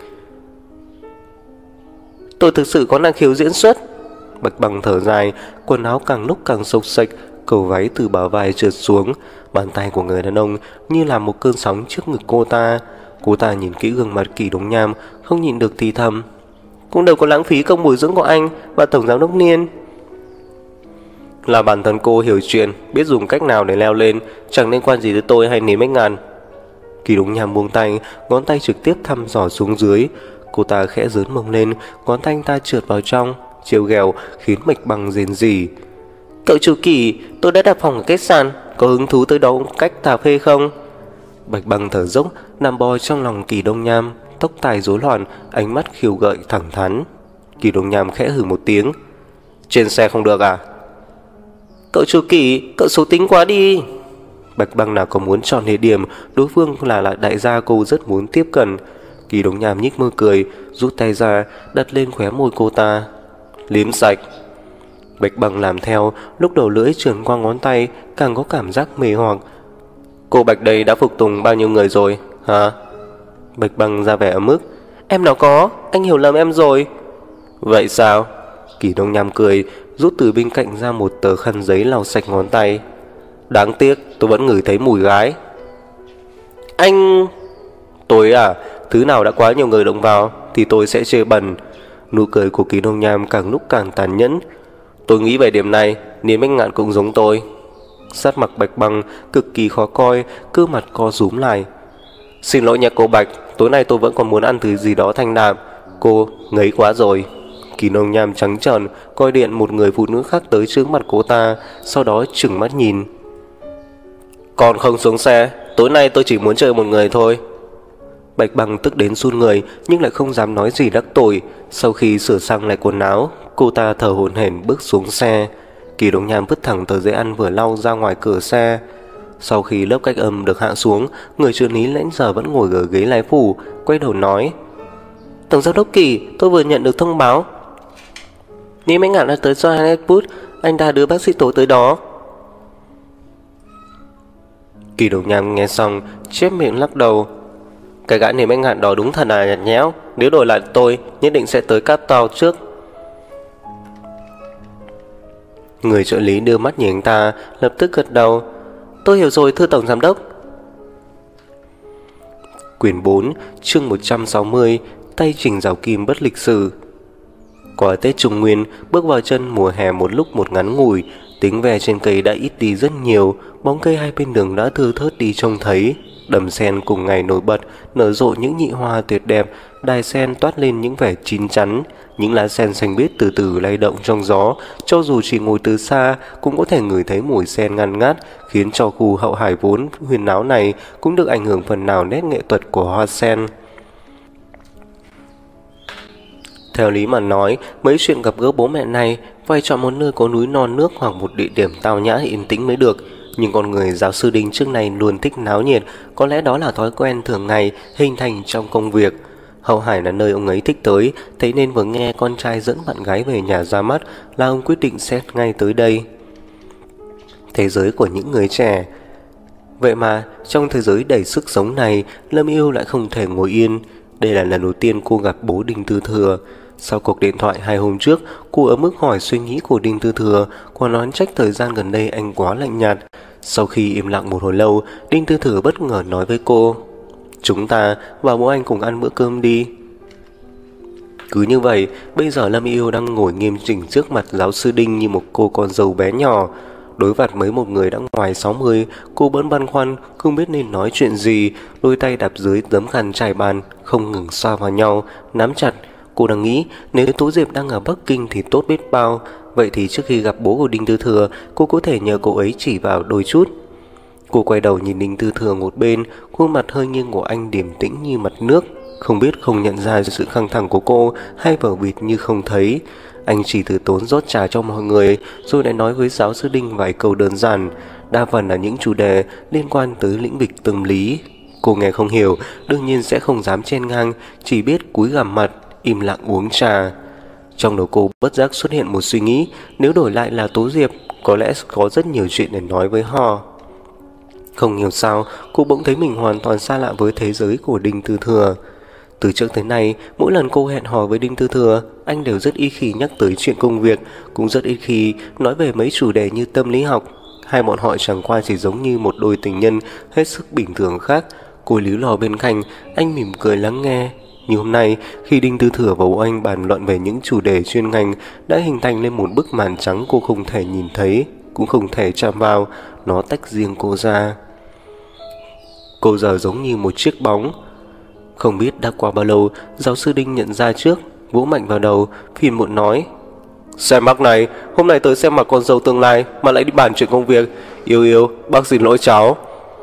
[SPEAKER 1] "Tôi thực sự có năng khiếu diễn xuất." Bạch Băng thở dài, quần áo càng lúc càng xộc xệch, cầu váy từ bả vai trượt xuống. Bàn tay của người đàn ông như là một cơn sóng trước ngực cô ta. Cô ta nhìn kỹ gương mặt Kỳ Đông Nham, không nhịn được thì thầm. "Cũng đâu có lãng phí công bồi dưỡng của anh và tổng giám đốc Niên." "Là bản thân cô hiểu chuyện, biết dùng cách nào để leo lên, chẳng liên quan gì tới tôi hay Niên Mấy Ngàn." Kỳ Đông Nham buông tay, ngón tay trực tiếp thăm dò xuống dưới. Cô ta khẽ giớn mông lên, ngón tay anh ta trượt vào trong, trêu ghẹo khiến Bạch Băng rên rỉ. "Cậu chủ Kỳ, tôi đã đặt phòng ở khách sạn, có hứng thú tới đó cách cà phê không?" Bạch Băng thở dốc, nằm bò trong lòng Kỳ Đông Nham, tóc tai rối loạn, ánh mắt khiêu gợi thẳng thắn. Kỳ Đông Nham khẽ hừ một tiếng. "Trên xe không được à?" "Cậu chủ Kỳ, cậu xấu tính quá đi." Bạch Băng nào có muốn chọn địa điểm, đối phương là đại gia cô rất muốn tiếp cận. Kỳ Đông Nham nhếch môi cười, rút tay ra, đặt lên khóe môi cô ta. "Liếm sạch." Bạch Băng làm theo, lúc đầu lưỡi trườn qua ngón tay, càng có cảm giác mê hoặc. "Cô Bạch đây đã phục tùng bao nhiêu người rồi, hả?" Bạch Băng ra vẻ ấm ức. "Em nào có, anh hiểu lầm em rồi." "Vậy sao?" Kỳ Đông Nham cười, rút từ bên cạnh ra một tờ khăn giấy lau sạch ngón tay. "Đáng tiếc, tôi vẫn ngửi thấy mùi gái." "Anh..." "Tôi à, thứ nào đã quá nhiều người động vào thì tôi sẽ chê bẩn." Nụ cười của Kỳ Đông Nham càng lúc càng tàn nhẫn. "Tôi nghĩ về điểm này, Niên Mấy Ngạn cũng giống tôi." Sát mặt Bạch Băng cực kỳ khó coi, cơ mặt co rúm lại. "Xin lỗi nha cô Bạch, tối nay tôi vẫn còn muốn ăn thứ gì đó thanh đạm. Cô ngấy quá rồi." Kỳ Đông Nham trắng trợn coi điện một người phụ nữ khác tới trước mặt cô ta, sau đó trừng mắt nhìn. Còn không xuống xe, tối nay tôi chỉ muốn chơi một người thôi. Bạch Băng tức đến run người nhưng lại không dám nói gì đắc tội. Sau khi sửa sang lại quần áo, cô ta thở hổn hển bước xuống xe. Kỳ Đồng Nham vứt thẳng tờ giấy ăn vừa lau ra ngoài cửa xe. Sau khi lớp cách âm được hạ xuống, người trợ lý nãy giờ vẫn ngồi ở ghế lái phụ, quay đầu nói: Tổng giám đốc Kỳ, tôi vừa nhận được thông báo. Nếu anh Ngạn đã tới Johannesburg, anh đã đưa bác sĩ Tố tới đó. Kỳ Đồng Nham nghe xong, chép miệng lắc đầu. Cái gã niềm anh Ngạn đó đúng thật là nhạt nhẽo. Nếu đổi lại tôi, nhất định sẽ tới Cape Town trước. Người trợ lý đưa mắt nhìn anh ta, lập tức gật đầu. Tôi hiểu rồi thưa Tổng Giám đốc. Quyển 4, chương 160, tay Trình Giảo Kim bất lịch sự. Qua Tết Trung Nguyên, bước vào chân mùa hè một lúc một ngắn ngủi, tiếng ve trên cây đã ít đi rất nhiều, bóng cây hai bên đường đã thưa thớt đi trông thấy. Đầm sen cùng ngày nổi bật, nở rộ những nhị hoa tuyệt đẹp, đài sen toát lên những vẻ chín chắn, những lá sen xanh biếc từ từ lay động trong gió, cho dù chỉ ngồi từ xa cũng có thể ngửi thấy mùi sen ngăn ngát, khiến cho khu hậu hải vốn huyền náo này cũng được ảnh hưởng phần nào nét nghệ thuật của hoa sen. Theo lý mà nói, mấy chuyện gặp gỡ bố mẹ này phải chọn một nơi có núi non nước hoặc một địa điểm tao nhã yên tĩnh mới được. Nhưng con người giáo sư Đinh trước này luôn thích náo nhiệt, có lẽ đó là thói quen thường ngày hình thành trong công việc. Hậu Hải là nơi ông ấy thích tới, thế nên vừa nghe con trai dẫn bạn gái về nhà ra mắt là ông quyết định xét ngay tới đây. Thế giới của những người trẻ. Vậy mà trong thế giới đầy sức sống này, Lâm Yêu lại không thể ngồi yên. Đây là lần đầu tiên cô gặp bố Đinh Tư Thừa. Sau cuộc điện thoại 2 hôm trước, cô ở mức hỏi suy nghĩ của Đinh Tư Thừa, còn nói trách thời gian gần đây anh quá lạnh nhạt. Sau khi im lặng một hồi lâu, Đinh Tư Thừa bất ngờ nói với cô: Chúng ta và bố anh cùng ăn bữa cơm đi. Cứ như vậy, bây giờ Lâm Yêu đang ngồi nghiêm chỉnh trước mặt giáo sư Đinh như một cô con dâu bé nhỏ. Đối mặt với một người đã ngoài 60, cô vẫn băn khoăn không biết nên nói chuyện gì, đôi tay đạp dưới tấm khăn trải bàn, không ngừng xoa vào nhau, nắm chặt. Cô đang nghĩ nếu Tố Diệp đang ở Bắc Kinh thì tốt biết bao. Vậy thì trước khi gặp bố của Đinh Tư Thừa, cô có thể nhờ cậu ấy chỉ vào đôi chút. Cô quay đầu nhìn Đinh Tư Thừa một bên, khuôn mặt hơi nghiêng của anh điềm tĩnh như mặt nước, không biết không nhận ra sự căng thẳng của cô hay vờ bịt như không thấy. Anh chỉ từ tốn rót trà cho mọi người, rồi lại nói với giáo sư Đinh vài câu đơn giản, đa phần là những chủ đề liên quan tới lĩnh vực tâm lý. Cô nghe không hiểu, đương nhiên sẽ không dám chen ngang, chỉ biết cúi gằm mặt, im lặng uống trà. Trong đầu cô bất giác xuất hiện một suy nghĩ, nếu đổi lại là Tố Diệp, có lẽ có rất nhiều chuyện để nói với họ. Không hiểu sao, cô bỗng thấy mình hoàn toàn xa lạ với thế giới của Đinh Tư Thừa. Từ trước tới nay, mỗi lần cô hẹn hò với Đinh Tư Thừa, anh đều rất ít khi nhắc tới chuyện công việc, cũng rất ít khi nói về mấy chủ đề như tâm lý học. Hai bọn họ chẳng qua chỉ giống như một đôi tình nhân hết sức bình thường khác. Cô líu lò bên cạnh, anh mỉm cười lắng nghe. Như hôm nay, khi Đinh Tư Thừa và bố anh bàn luận về những chủ đề chuyên ngành, đã hình thành lên một bức màn trắng cô không thể nhìn thấy, cũng không thể chạm vào, nó tách riêng cô ra. Cô giờ giống như một chiếc bóng. Không biết đã qua bao lâu, giáo sư Đinh nhận ra trước, vỗ mạnh vào đầu, phiền muộn nói: Xem bác này, hôm nay tới xem mặt con dâu tương lai mà lại đi bàn chuyện công việc. Yêu, bác xin lỗi cháu.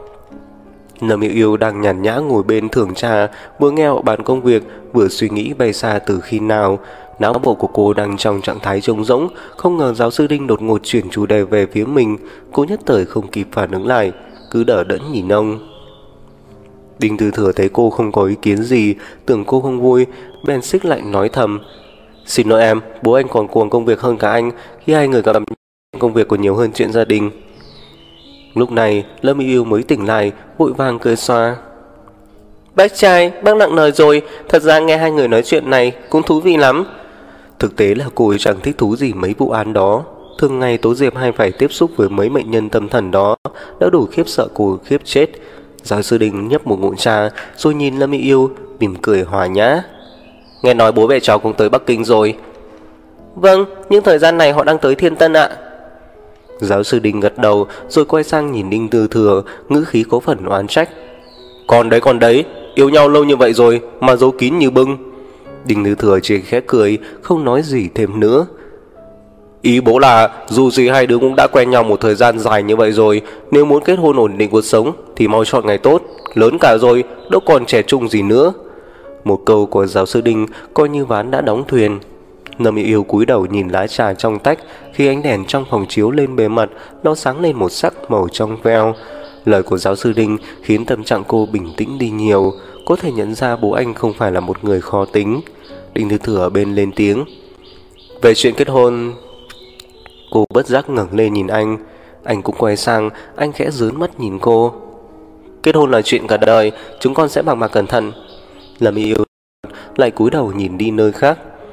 [SPEAKER 1] Lâm Yêu đang nhàn nhã ngồi bên thưởng trà, vừa nghe họ bàn công việc, vừa suy nghĩ bay xa từ khi nào. Não bộ của cô đang trong trạng thái trống rỗng, không ngờ giáo sư Đinh đột ngột chuyển chủ đề về phía mình. Cô nhất thời không kịp phản ứng lại, cứ đờ đẫn nhìn ông. Đinh Tư Thừa thấy cô không có ý kiến gì, tưởng cô không vui, bèn xích lạnh nói thầm: Xin lỗi em, bố anh còn cuồng công việc hơn cả anh, khi hai người gặp công việc còn nhiều hơn chuyện gia đình. Lúc này Lâm Yêu mới tỉnh lại, vội vàng cười xoa: Bác trai, bác nặng lời rồi, thật ra nghe hai người nói chuyện này cũng thú vị lắm. Thực tế là cô ấy chẳng thích thú gì mấy vụ án đó. Thường ngày Tố Diệp hay phải tiếp xúc với mấy bệnh nhân tâm thần đó đã đủ khiếp sợ cô khiếp chết. Giáo sư Đinh nhấp một ngụm trà, rồi nhìn Lâm Yêu, mỉm cười hòa nhã: Nghe nói bố mẹ cháu cũng tới Bắc Kinh rồi. Vâng, nhưng thời gian này họ đang tới Thiên Tân ạ. Giáo sư Đinh gật đầu, rồi quay sang nhìn Đinh Tư Thừa, ngữ khí có phần oán trách: Còn đấy, yêu nhau lâu như vậy rồi mà giấu kín như bưng. Đinh Tư Thừa chỉ khẽ cười, không nói gì thêm nữa. Ý bố là dù gì hai đứa cũng đã quen nhau một thời gian dài như vậy rồi, nếu muốn kết hôn ổn định cuộc sống thì mau chọn ngày tốt, lớn cả rồi, đâu còn trẻ trung gì nữa. Một câu của giáo sư Đinh coi như ván đã đóng thuyền. Lâm Yêu Yêu cúi đầu nhìn lá trà trong tách, khi ánh đèn trong phòng chiếu lên bề mặt, nó sáng lên một sắc màu trong veo. Lời của giáo sư Đinh khiến tâm trạng cô bình tĩnh đi nhiều, có thể nhận ra bố anh không phải là một người khó tính. Đinh Thư Thừa ở bên lên tiếng. Về chuyện kết hôn... Cô bất giác ngẩng lên nhìn anh cũng quay sang, anh khẽ rướn mắt nhìn cô. Kết hôn là chuyện cả đời, chúng con sẽ bằng bạc cẩn thận. Lâm Yêu Yêu lại cúi đầu nhìn đi nơi khác.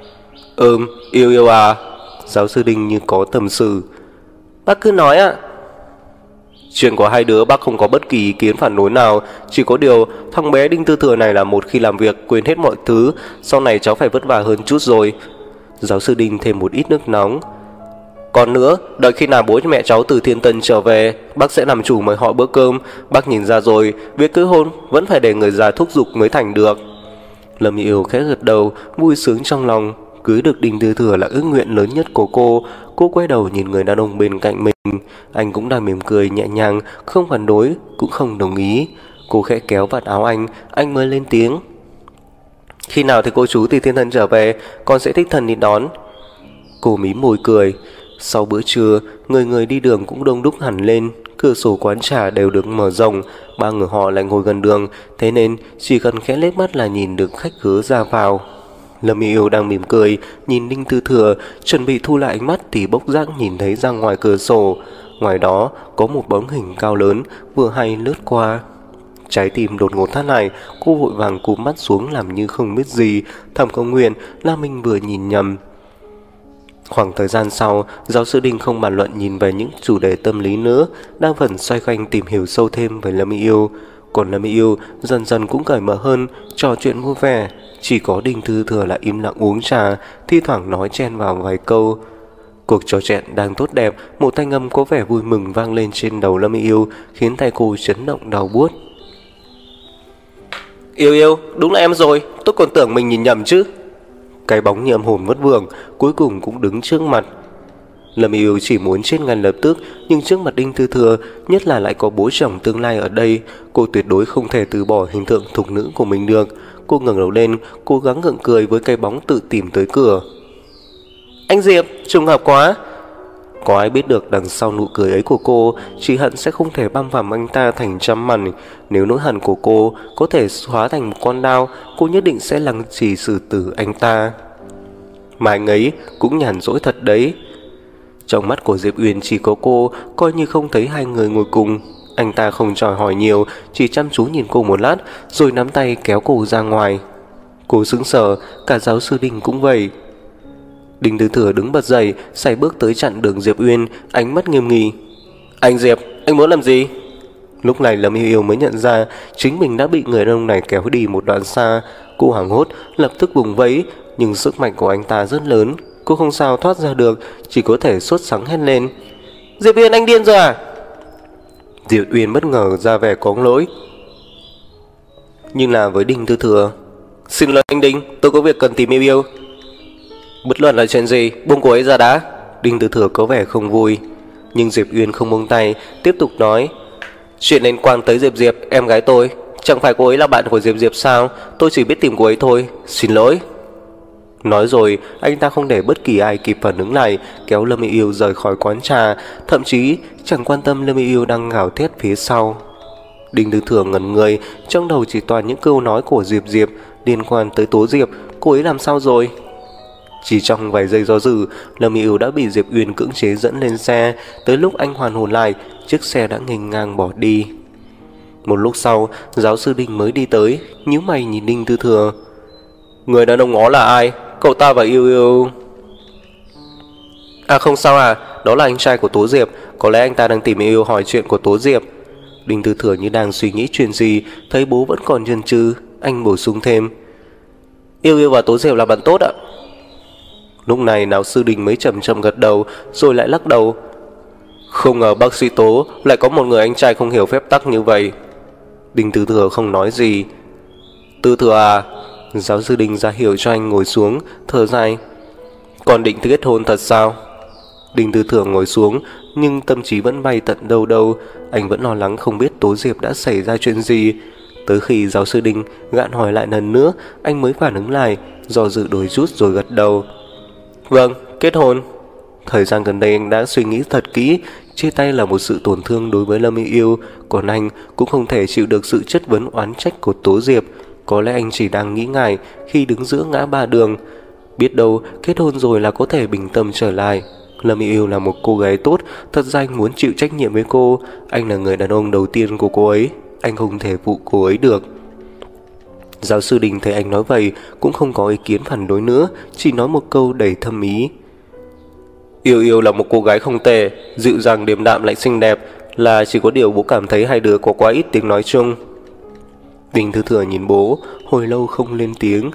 [SPEAKER 1] Yêu Yêu à. Giáo sư Đinh như có tâm sự. Bác cứ nói ạ. Chuyện của hai đứa bác không có bất kỳ ý kiến phản đối nào, chỉ có điều thằng bé Đinh Tư Thừa này là một khi làm việc quên hết mọi thứ, sau này cháu phải vất vả hơn chút rồi. Giáo sư Đinh thêm một ít nước nóng. Còn nữa, đợi khi nào bố mẹ cháu từ Thiên Tân trở về, bác sẽ làm chủ mời họ bữa cơm. Bác nhìn ra rồi, việc cưới hôn vẫn phải để người già thúc giục mới thành được. Lâm Yêu khẽ gật đầu, vui sướng trong lòng. Cưới được Đinh Tư Thừa là ước nguyện lớn nhất của cô. Cô quay đầu nhìn người đàn ông bên cạnh mình. Anh cũng đang mỉm cười nhẹ nhàng, không phản đối, cũng không đồng ý. Cô khẽ kéo vạt áo anh mới lên tiếng. Khi nào thì cô chú từ Thiên Tân trở về, con sẽ thích thần đi đón. Cô mím môi cười. Sau bữa trưa, người đi đường cũng đông đúc hẳn lên. Cửa sổ quán trà đều được mở rộng, ba người họ lại ngồi gần đường, thế nên chỉ cần khẽ liếc mắt là nhìn được khách khứa ra vào. Lâm Yêu Yêu đang mỉm cười nhìn Đinh Tư Thừa, chuẩn bị thu lại ánh mắt thì bỗng giác nhìn thấy ra ngoài cửa sổ. Ngoài đó có một bóng hình cao lớn vừa hay lướt qua. Trái tim đột ngột thắt lại, cô vội vàng cúm mắt xuống làm như không biết gì, thầm cầu nguyện là mình vừa nhìn nhầm. Khoảng thời gian sau, giáo sư Đinh không bàn luận nhìn về những chủ đề tâm lý nữa, đang phần xoay quanh tìm hiểu sâu thêm về Lâm Yêu. Còn Lâm Yêu dần dần cũng cởi mở hơn, trò chuyện vui vẻ. Chỉ có Đinh Thư Thừa là im lặng uống trà, thi thoảng nói chen vào vài câu. Cuộc trò chuyện đang tốt đẹp, một thanh âm có vẻ vui mừng vang lên trên đầu Lâm Yêu, khiến tay cô chấn động đau buốt. Yêu Yêu, đúng là em rồi, tôi còn tưởng mình nhìn nhầm chứ. Cái bóng như âm hồn vất vưởng cuối cùng cũng đứng trước mặt. Lâm Yêu chỉ muốn chết ngay lập tức, nhưng trước mặt Đinh Thư Thừa, nhất là lại có bố chồng tương lai ở đây, cô tuyệt đối không thể từ bỏ hình tượng thục nữ của mình được. Cô ngẩng đầu lên, cố gắng gượng cười với cái bóng tự tìm tới cửa. Anh Diệp, trùng hợp quá. Có ai biết được đằng sau nụ cười ấy của cô, chỉ hận sẽ không thể băm vằm anh ta thành trăm mảnh. Nếu nỗi hận của cô có thể hóa thành một con dao, cô nhất định sẽ lăng trì xử tử anh ta. Mà anh ấy cũng nhàn rỗi thật đấy. Trong mắt của Diệp Uyên chỉ có cô, coi như không thấy hai người ngồi cùng. Anh ta không chòi hỏi nhiều, chỉ chăm chú nhìn cô một lát, rồi nắm tay kéo cô ra ngoài. Cô sững sờ, cả giáo sư Đinh cũng vậy. Đinh Tư Thừa đứng bật dậy, sải bước tới chặn đường Diệp Uyên, ánh mắt nghiêm nghị. Anh Diệp, anh muốn làm gì? Lúc này Lâm Yêu Yêu mới nhận ra chính mình đã bị người đàn ông này kéo đi một đoạn xa. Cô hoảng hốt, lập tức vùng vẫy, nhưng sức mạnh của anh ta rất lớn, cô không sao thoát ra được, chỉ có thể sốt sắng hét lên. Diệp Uyên, anh điên rồi à? Diệp Uyên bất ngờ ra vẻ có lỗi, nhưng là với Đinh Tư Thừa. Xin lỗi anh Đinh, tôi có việc cần tìm Yêu Yêu. Bất luận là chuyện gì, buông cô ấy ra đã. Đinh Tư Thừa có vẻ không vui, nhưng Diệp Uyên không buông tay, tiếp tục nói. Chuyện liên quan tới Diệp Diệp, em gái tôi. Chẳng phải cô ấy là bạn của Diệp Diệp sao? Tôi chỉ biết tìm cô ấy thôi, xin lỗi. Nói rồi, anh ta không để bất kỳ ai kịp phản ứng lại, kéo Lâm Yêu Yêu rời khỏi quán trà, thậm chí chẳng quan tâm Lâm Yêu Yêu đang gào thét phía sau. Đinh Tư Thừa ngẩn người, trong đầu chỉ toàn những câu nói của Diệp Diệp liên quan tới Tố Diệp. Cô ấy làm sao rồi? Chỉ trong vài giây do dự, Lâm Yêu Yêu đã bị Diệp Uyên cưỡng chế dẫn lên xe. Tới lúc anh hoàn hồn lại, chiếc xe đã nghênh ngang bỏ đi. Một lúc sau, giáo sư Đinh mới đi tới, nhíu mày nhìn Đinh Tư Thừa. Người đàn ông ngó là ai? Cậu ta và Yêu Yêu... À không sao à, đó là anh trai của Tố Diệp. Có lẽ anh ta đang tìm Yêu Yêu hỏi chuyện của Tố Diệp. Đinh Tư Thừa như đang suy nghĩ chuyện gì, thấy bố vẫn còn chần chừ, anh bổ sung thêm. Yêu Yêu và Tố Diệp là bạn tốt ạ. Lúc này giáo sư Đinh mới chậm chậm gật đầu, rồi lại lắc đầu. Không ngờ bác sĩ Tố lại có một người anh trai không hiểu phép tắc như vậy. Đinh Tư Thừa không nói gì. Tư Thừa à? Giáo sư Đinh ra hiệu cho anh ngồi xuống, thở dài. Còn định kết hôn thật sao? Đinh Tư Thường ngồi xuống, nhưng tâm trí vẫn bay tận đâu đâu. Anh vẫn lo lắng không biết Tố Diệp đã xảy ra chuyện gì. Tới khi giáo sư Đinh gạn hỏi lại lần nữa, anh mới phản ứng lại, do dự đôi chút rồi gật đầu. Vâng, kết hôn. Thời gian gần đây anh đã suy nghĩ thật kỹ, chia tay là một sự tổn thương đối với Lâm Yêu, còn anh cũng không thể chịu được sự chất vấn oán trách của Tố Diệp. Có lẽ anh chỉ đang nghĩ ngại khi đứng giữa ngã ba đường. Biết đâu kết hôn rồi là có thể bình tâm trở lại. Lâm Yêu là một cô gái tốt, thật ra anh muốn chịu trách nhiệm với cô. Anh là người đàn ông đầu tiên của cô ấy, anh không thể phụ cô ấy được. Giáo sư Đình thấy anh nói vậy cũng không có ý kiến phản đối nữa, chỉ nói một câu đầy thâm ý. Yêu là một cô gái không tệ, dịu dàng điềm đạm lại xinh đẹp, là chỉ có điều bố cảm thấy hai đứa có quá ít tiếng nói chung. Đinh Thư Thừa nhìn bố, hồi lâu không lên tiếng.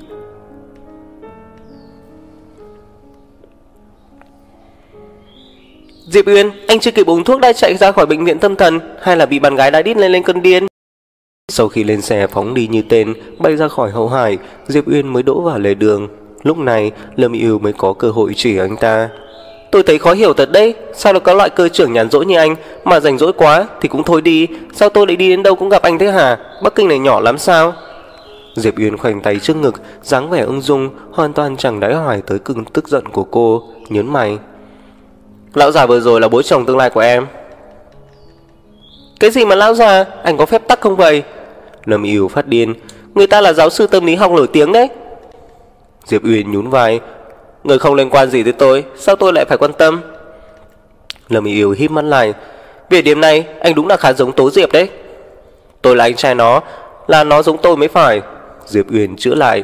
[SPEAKER 1] Diệp Uyên, anh chưa kịp uống thuốc đã chạy ra khỏi bệnh viện tâm thần, hay là bị bạn gái đá đít lên cơn điên? Sau khi lên xe phóng đi như tên, bay ra khỏi hậu hải, Diệp Uyên mới đỗ vào lề đường. Lúc này, Lâm Yêu mới có cơ hội chỉ anh ta. Tôi thấy khó hiểu thật đấy, sao lại có loại cơ trưởng nhàn rỗi như anh, mà rảnh rỗi quá thì cũng thôi đi, sao tôi lại đi đến đâu cũng gặp anh thế hả? Bắc Kinh này nhỏ lắm sao? Diệp Uyên khoanh tay trước ngực, dáng vẻ ung dung, hoàn toàn chẳng đáy hoài tới cơn tức giận của cô, nhớn mày. Lão già vừa rồi là bố chồng tương lai của em. Cái gì mà lão già, anh có phép tắc không vậy? Lâm Yêu phát điên, người ta là giáo sư tâm lý học nổi tiếng đấy. Diệp Uyên nhún vai, người không liên quan gì tới tôi, sao tôi lại phải quan tâm? Lâm Yêu híp mắt lại, về điểm này anh đúng là khá giống Tố Diệp đấy. Tôi là anh trai nó, là nó giống tôi mới phải. Diệp Uyên chữa lại.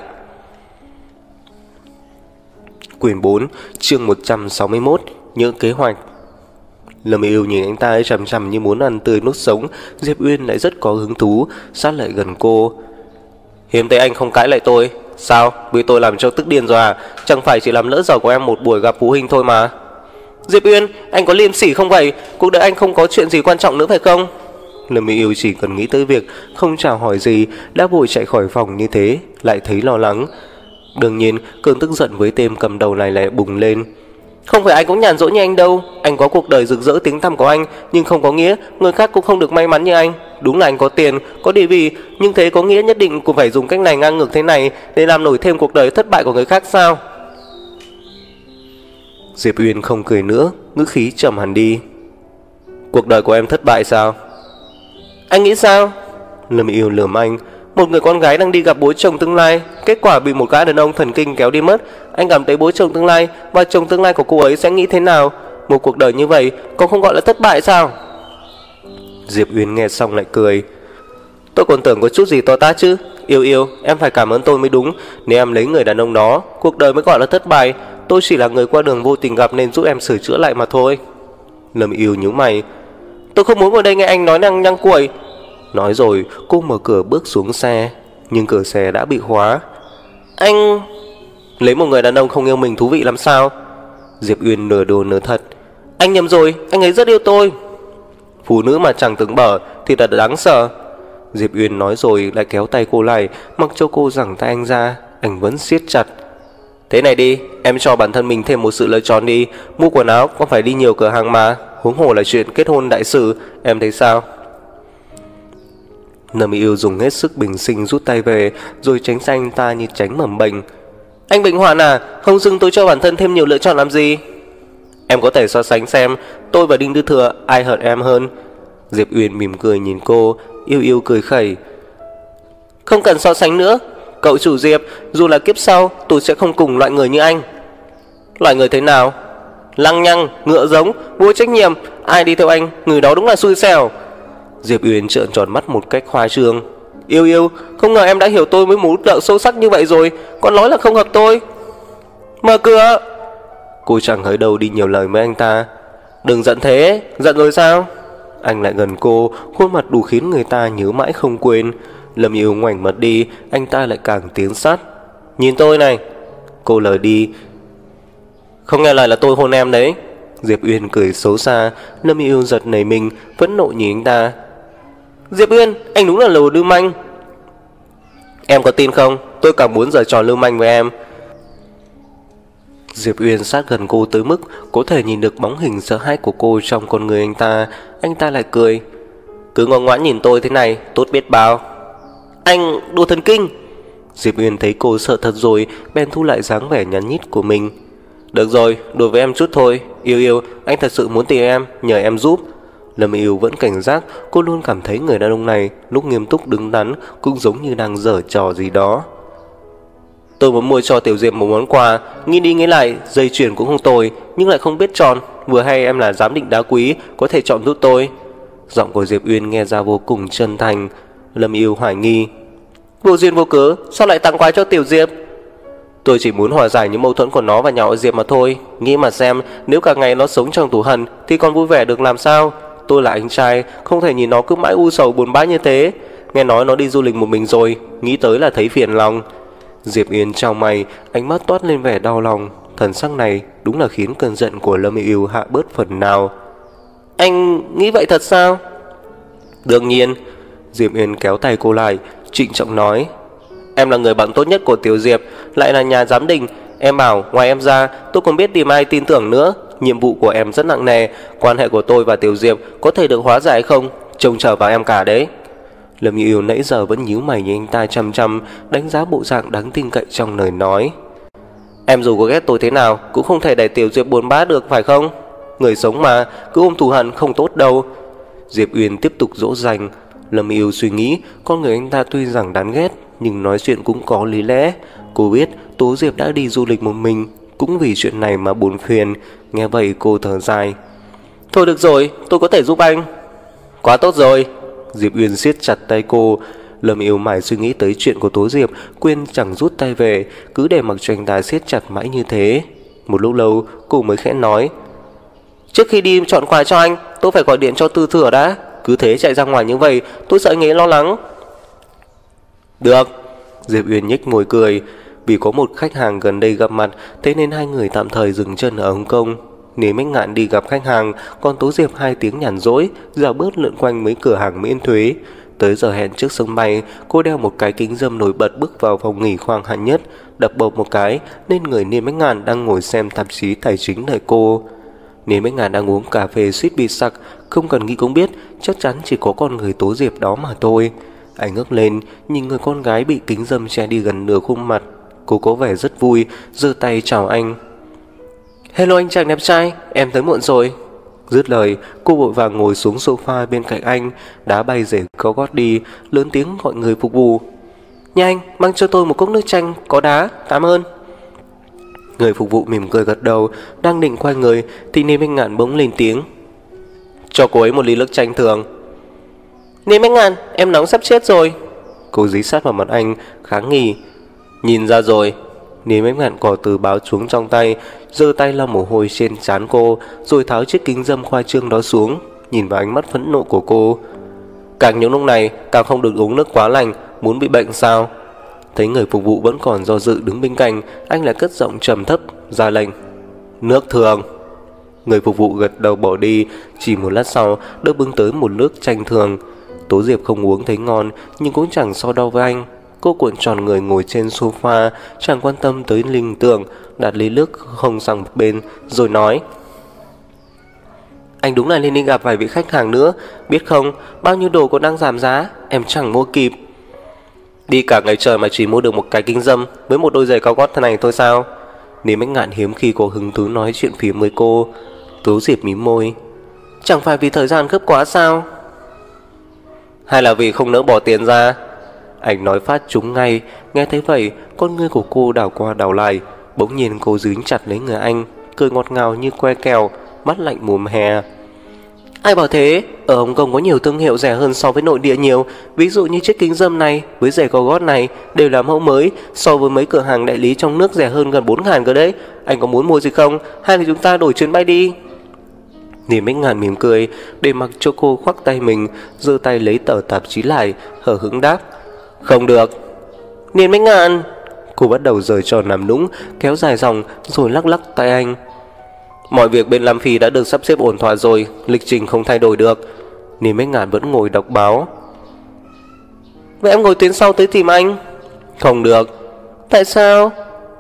[SPEAKER 1] Quyển 4, chương 161, những kế hoạch. Lâm Yêu nhìn anh ta chằm chằm như muốn ăn tươi nuốt sống. Diệp Uyên lại rất có hứng thú, sát lại gần cô. Hiếm thấy anh không cãi lại tôi. Sao, bị tôi làm cho tức điên rồi à? Chẳng phải chỉ làm lỡ dở của em một buổi gặp phụ huynh thôi mà. Diệp Uyên, anh có liêm sỉ không vậy? Cuộc đời anh không có chuyện gì quan trọng nữa phải không? Lâm Yêu chỉ cần nghĩ tới việc không chào hỏi gì đã vội chạy khỏi phòng như thế, lại thấy lo lắng. Đương nhiên cơn tức giận với tên cầm đầu này lại bùng lên. Không phải anh cũng nhàn rỗi như anh đâu, anh có cuộc đời rực rỡ tiếng tăm của anh, nhưng không có nghĩa người khác cũng không được may mắn như anh. Đúng là anh có tiền, có địa vị, nhưng thế có nghĩa nhất định cũng phải dùng cách này ngang ngược thế này để làm nổi thêm cuộc đời thất bại của người khác sao? Diệp Uyên không cười nữa, ngữ khí trầm hẳn đi. Cuộc đời của em thất bại sao? Anh nghĩ sao? Lâm Yêu lườm anh. Một người con gái đang đi gặp bố chồng tương lai, kết quả bị một gã đàn ông thần kinh kéo đi mất. Anh cảm thấy bố chồng tương lai và chồng tương lai của cô ấy sẽ nghĩ thế nào? Một cuộc đời như vậy còn không gọi là thất bại sao? Diệp Uyên nghe xong lại cười. Tôi còn tưởng có chút gì to tát chứ. Yêu, em phải cảm ơn tôi mới đúng. Nếu em lấy người đàn ông đó, cuộc đời mới gọi là thất bại. Tôi chỉ là người qua đường vô tình gặp nên giúp em sửa chữa lại mà thôi. Lâm Yêu nhíu mày. Tôi không muốn ngồi đây nghe anh nói năng nhăng cuội. Nói rồi cô mở cửa bước xuống xe, nhưng cửa xe đã bị khóa. Anh... Lấy một người đàn ông không yêu mình thú vị lắm sao? Diệp Uyên nửa đùa nửa thật. Anh nhầm rồi, anh ấy rất yêu tôi. Phụ nữ mà chẳng từng bở thì thật đáng sợ. Diệp Uyên nói rồi lại kéo tay cô lại, mặc cho cô giằng tay anh ra. Anh vẫn siết chặt. Thế này đi, em cho bản thân mình thêm một sự lựa chọn đi. Mua quần áo có phải đi nhiều cửa hàng mà, huống hồ là chuyện kết hôn đại sự. Em thấy sao? Lâm Yêu dùng hết sức bình sinh rút tay về, rồi tránh xa anh ta như tránh mầm bệnh. Anh bệnh hoạn à? Không dưng tôi cho bản thân thêm nhiều lựa chọn làm gì? Em có thể so sánh xem tôi và Đinh Tư Thừa ai hận em hơn. Diệp Uyên mỉm cười nhìn cô, yêu cười khẩy. Không cần so sánh nữa. Cậu chủ Diệp, dù là kiếp sau tôi sẽ không cùng loại người như anh. Loại người thế nào? Lăng nhăng, ngựa giống, vô trách nhiệm. Ai đi theo anh, người đó đúng là xui xẻo. Diệp Uyên trợn tròn mắt một cách khoa trương. Yêu, không ngờ em đã hiểu tôi với mối lợi sâu sắc như vậy rồi, còn nói là không hợp tôi. Mở cửa. Cô chẳng hới đầu đi nhiều lời với anh ta. Đừng giận thế, giận rồi sao? Anh lại gần cô, khuôn mặt đủ khiến người ta nhớ mãi không quên. Lâm Yêu ngoảnh mặt đi, anh ta lại càng tiến sát. Nhìn tôi này. Cô lờ đi. Không nghe lời là tôi hôn em đấy. Diệp Uyên cười xấu xa. Lâm Yêu giật nảy mình, phẫn nộ nhìn anh ta. Diệp Uyên, anh đúng là lồ lưu manh. Em có tin không? Tôi càng muốn giở trò lưu manh với em. Diệp Uyên sát gần cô tới mức có thể nhìn được bóng hình sợ hãi của cô trong con người anh ta lại cười. Cứ ngoan ngoãn nhìn tôi thế này, tốt biết bao. Anh đùa thần kinh. Diệp Uyên thấy cô sợ thật rồi, bèn thu lại dáng vẻ nhắn nhít của mình. Được rồi, đùa với em chút thôi. Yêu yêu, anh thật sự muốn tìm em, nhờ em giúp. Lâm Yêu vẫn cảnh giác, cô luôn cảm thấy người đàn ông này lúc nghiêm túc đứng đắn cũng giống như đang giở trò gì đó. Tôi muốn mua cho Tiểu Diệp một món quà, nghĩ đi nghĩ lại, dây chuyền cũng không tồi, nhưng lại không biết chọn. Vừa hay em là giám định đá quý, có thể chọn giúp tôi. Giọng của Diệp Uyên nghe ra vô cùng chân thành. Lâm Yêu hoài nghi. Vô duyên vô cớ, sao lại tặng quà cho Tiểu Diệp? Tôi chỉ muốn hòa giải những mâu thuẫn của nó và nhà họ Diệp mà thôi. Nghĩ mà xem, nếu cả ngày nó sống trong tù hận thì còn vui vẻ được làm sao? Tôi là anh trai, không thể nhìn nó cứ mãi u sầu buồn bã như thế. Nghe nói nó đi du lịch một mình rồi, nghĩ tới là thấy phiền lòng. Diệp Uyên chau mày, ánh mắt toát lên vẻ đau lòng. Thần sắc này đúng là khiến cơn giận của Lâm Yêu hạ bớt phần nào. Anh nghĩ vậy thật sao? Đương nhiên. Diệp Uyên kéo tay cô lại, trịnh trọng nói. Em là người bạn tốt nhất của Tiểu Diệp, lại là nhà giám định. Em bảo ngoài em ra tôi còn biết tìm ai tin tưởng nữa. Nhiệm vụ của em rất nặng nề. Quan hệ của tôi và Tiểu Diệp có thể được hóa giải không? Trông chờ vào em cả đấy. Lâm Yêu nãy giờ vẫn nhíu mày nhìn anh ta chăm chăm, đánh giá bộ dạng đáng tin cậy trong lời nói. Em dù có ghét tôi thế nào cũng không thể để Tiểu Diệp buồn bã được phải không? Người sống mà, cứ ôm thù hận không tốt đâu. Diệp Uyên tiếp tục dỗ dành. Lâm Yêu suy nghĩ, con người anh ta tuy rằng đáng ghét nhưng nói chuyện cũng có lý lẽ. Cô biết Tố Diệp đã đi du lịch một mình, cũng vì chuyện này mà buồn phiền. Nghe vậy cô thở dài. Thôi được rồi, tôi có thể giúp anh. Quá tốt rồi. Diệp Uyên siết chặt tay cô. Lâm Yêu mãi suy nghĩ tới chuyện của Tố Diệp, quên chẳng rút tay về, cứ để mặc cho anh ta siết chặt mãi như thế. Một lúc lâu cô mới khẽ nói. Trước khi đi chọn quà cho anh, tôi phải gọi điện cho Tư Thừa đã. Cứ thế chạy ra ngoài như vậy, tôi sợ anh ấy lo lắng. Được. Diệp Uyên nhếch môi cười. Vì có một khách hàng gần đây gặp mặt, thế nên hai người tạm thời dừng chân ở Hồng Kông. Nếu Mách Ngạn đi gặp khách hàng, còn Tố Diệp 2 tiếng nhàn rỗi, dạo bớt lượn quanh mấy cửa hàng miễn thuế. Tới giờ hẹn trước sân bay, cô đeo một cái kính râm nổi bật bước vào phòng nghỉ khoang hạng nhất, đập bộp một cái nên người Niên Mách Ngạn đang ngồi xem tạp chí tài chính đợi cô. Niên Mách Ngạn đang uống cà phê suýt bị sặc, không cần nghĩ cũng biết chắc chắn chỉ có con người Tố Diệp đó mà thôi. Anh ngước lên nhìn người con gái bị kính râm che đi gần nửa khuôn mặt. Cô có vẻ rất vui, giơ tay chào anh. Hello anh chàng đẹp trai, em tới muộn rồi. Dứt lời, cô vội vàng ngồi xuống sofa bên cạnh anh, đá bay giày cao gót đi, lớn tiếng gọi người phục vụ. Nhanh, mang cho tôi một cốc nước chanh có đá, cảm ơn. Người phục vụ mỉm cười gật đầu, đang định quay người thì Niên Mách Ngạn bỗng lên tiếng. Cho cô ấy một ly nước chanh thường. Niên Mách Ngạn, em nóng sắp chết rồi. Cô dí sát vào mặt anh, kháng nghị. Nhìn ra rồi. Niên Mách Ngạn cò từ báo xuống trong tay, giơ tay lau mồ hôi trên trán cô, rồi tháo chiếc kính râm khoa trương đó xuống, nhìn vào ánh mắt phẫn nộ của cô. Càng những lúc này càng không được uống nước quá lạnh, muốn bị bệnh sao? Thấy người phục vụ vẫn còn do dự đứng bên cạnh, anh lại cất giọng trầm thấp ra lệnh. Nước thường. Người phục vụ gật đầu bỏ đi. Chỉ một lát sau đã bưng tới một nước chanh thường. Tố Diệp không uống thấy ngon nhưng cũng chẳng so đo với anh. Cô cuộn tròn người ngồi trên sofa, chẳng quan tâm tới linh tưởng, đặt ly nước không sang một bên rồi nói. Anh đúng là nên đi gặp vài vị khách hàng nữa. Biết không, bao nhiêu đồ còn đang giảm giá, em chẳng mua kịp. Đi cả ngày trời mà chỉ mua được một cái kính râm với một đôi giày cao gót thế này thôi sao? Niên Mách Ngạn hiếm khi có hứng thú nói chuyện phím với cô. Tố Diệp mím môi. Chẳng phải vì thời gian gấp quá sao? Hay là vì không nỡ bỏ tiền ra? Anh nói phát trúng ngay. Nghe thấy vậy, con ngươi của cô đảo qua đảo lại. Bỗng nhiên cô dính chặt lấy người anh, cười ngọt ngào như que kẹo, mắt lạnh mùa hè. Ai bảo thế? Ở Hồng Kông có nhiều thương hiệu rẻ hơn so với nội địa nhiều. Ví dụ như chiếc kính râm này với giày cao gót này đều là mẫu mới, so với mấy cửa hàng đại lý trong nước rẻ hơn gần 4.000 cơ đấy. Anh có muốn mua gì không? Hay là chúng ta đổi chuyến bay đi? Niên Mách Ngạn mỉm cười, để mặc cho cô khoác tay mình, giơ tay lấy tờ tạp chí lại, hờ hững đáp. Không được. Niên Mách Ngạn. Cô bắt đầu rời tròn làm nũng, kéo dài dòng rồi lắc lắc tay anh. Mọi việc bên Lam Phi đã được sắp xếp ổn thỏa rồi, lịch trình không thay đổi được. Niên Mách Ngạn vẫn ngồi đọc báo. Vậy em ngồi tuyến sau tới tìm anh. Không được. Tại sao?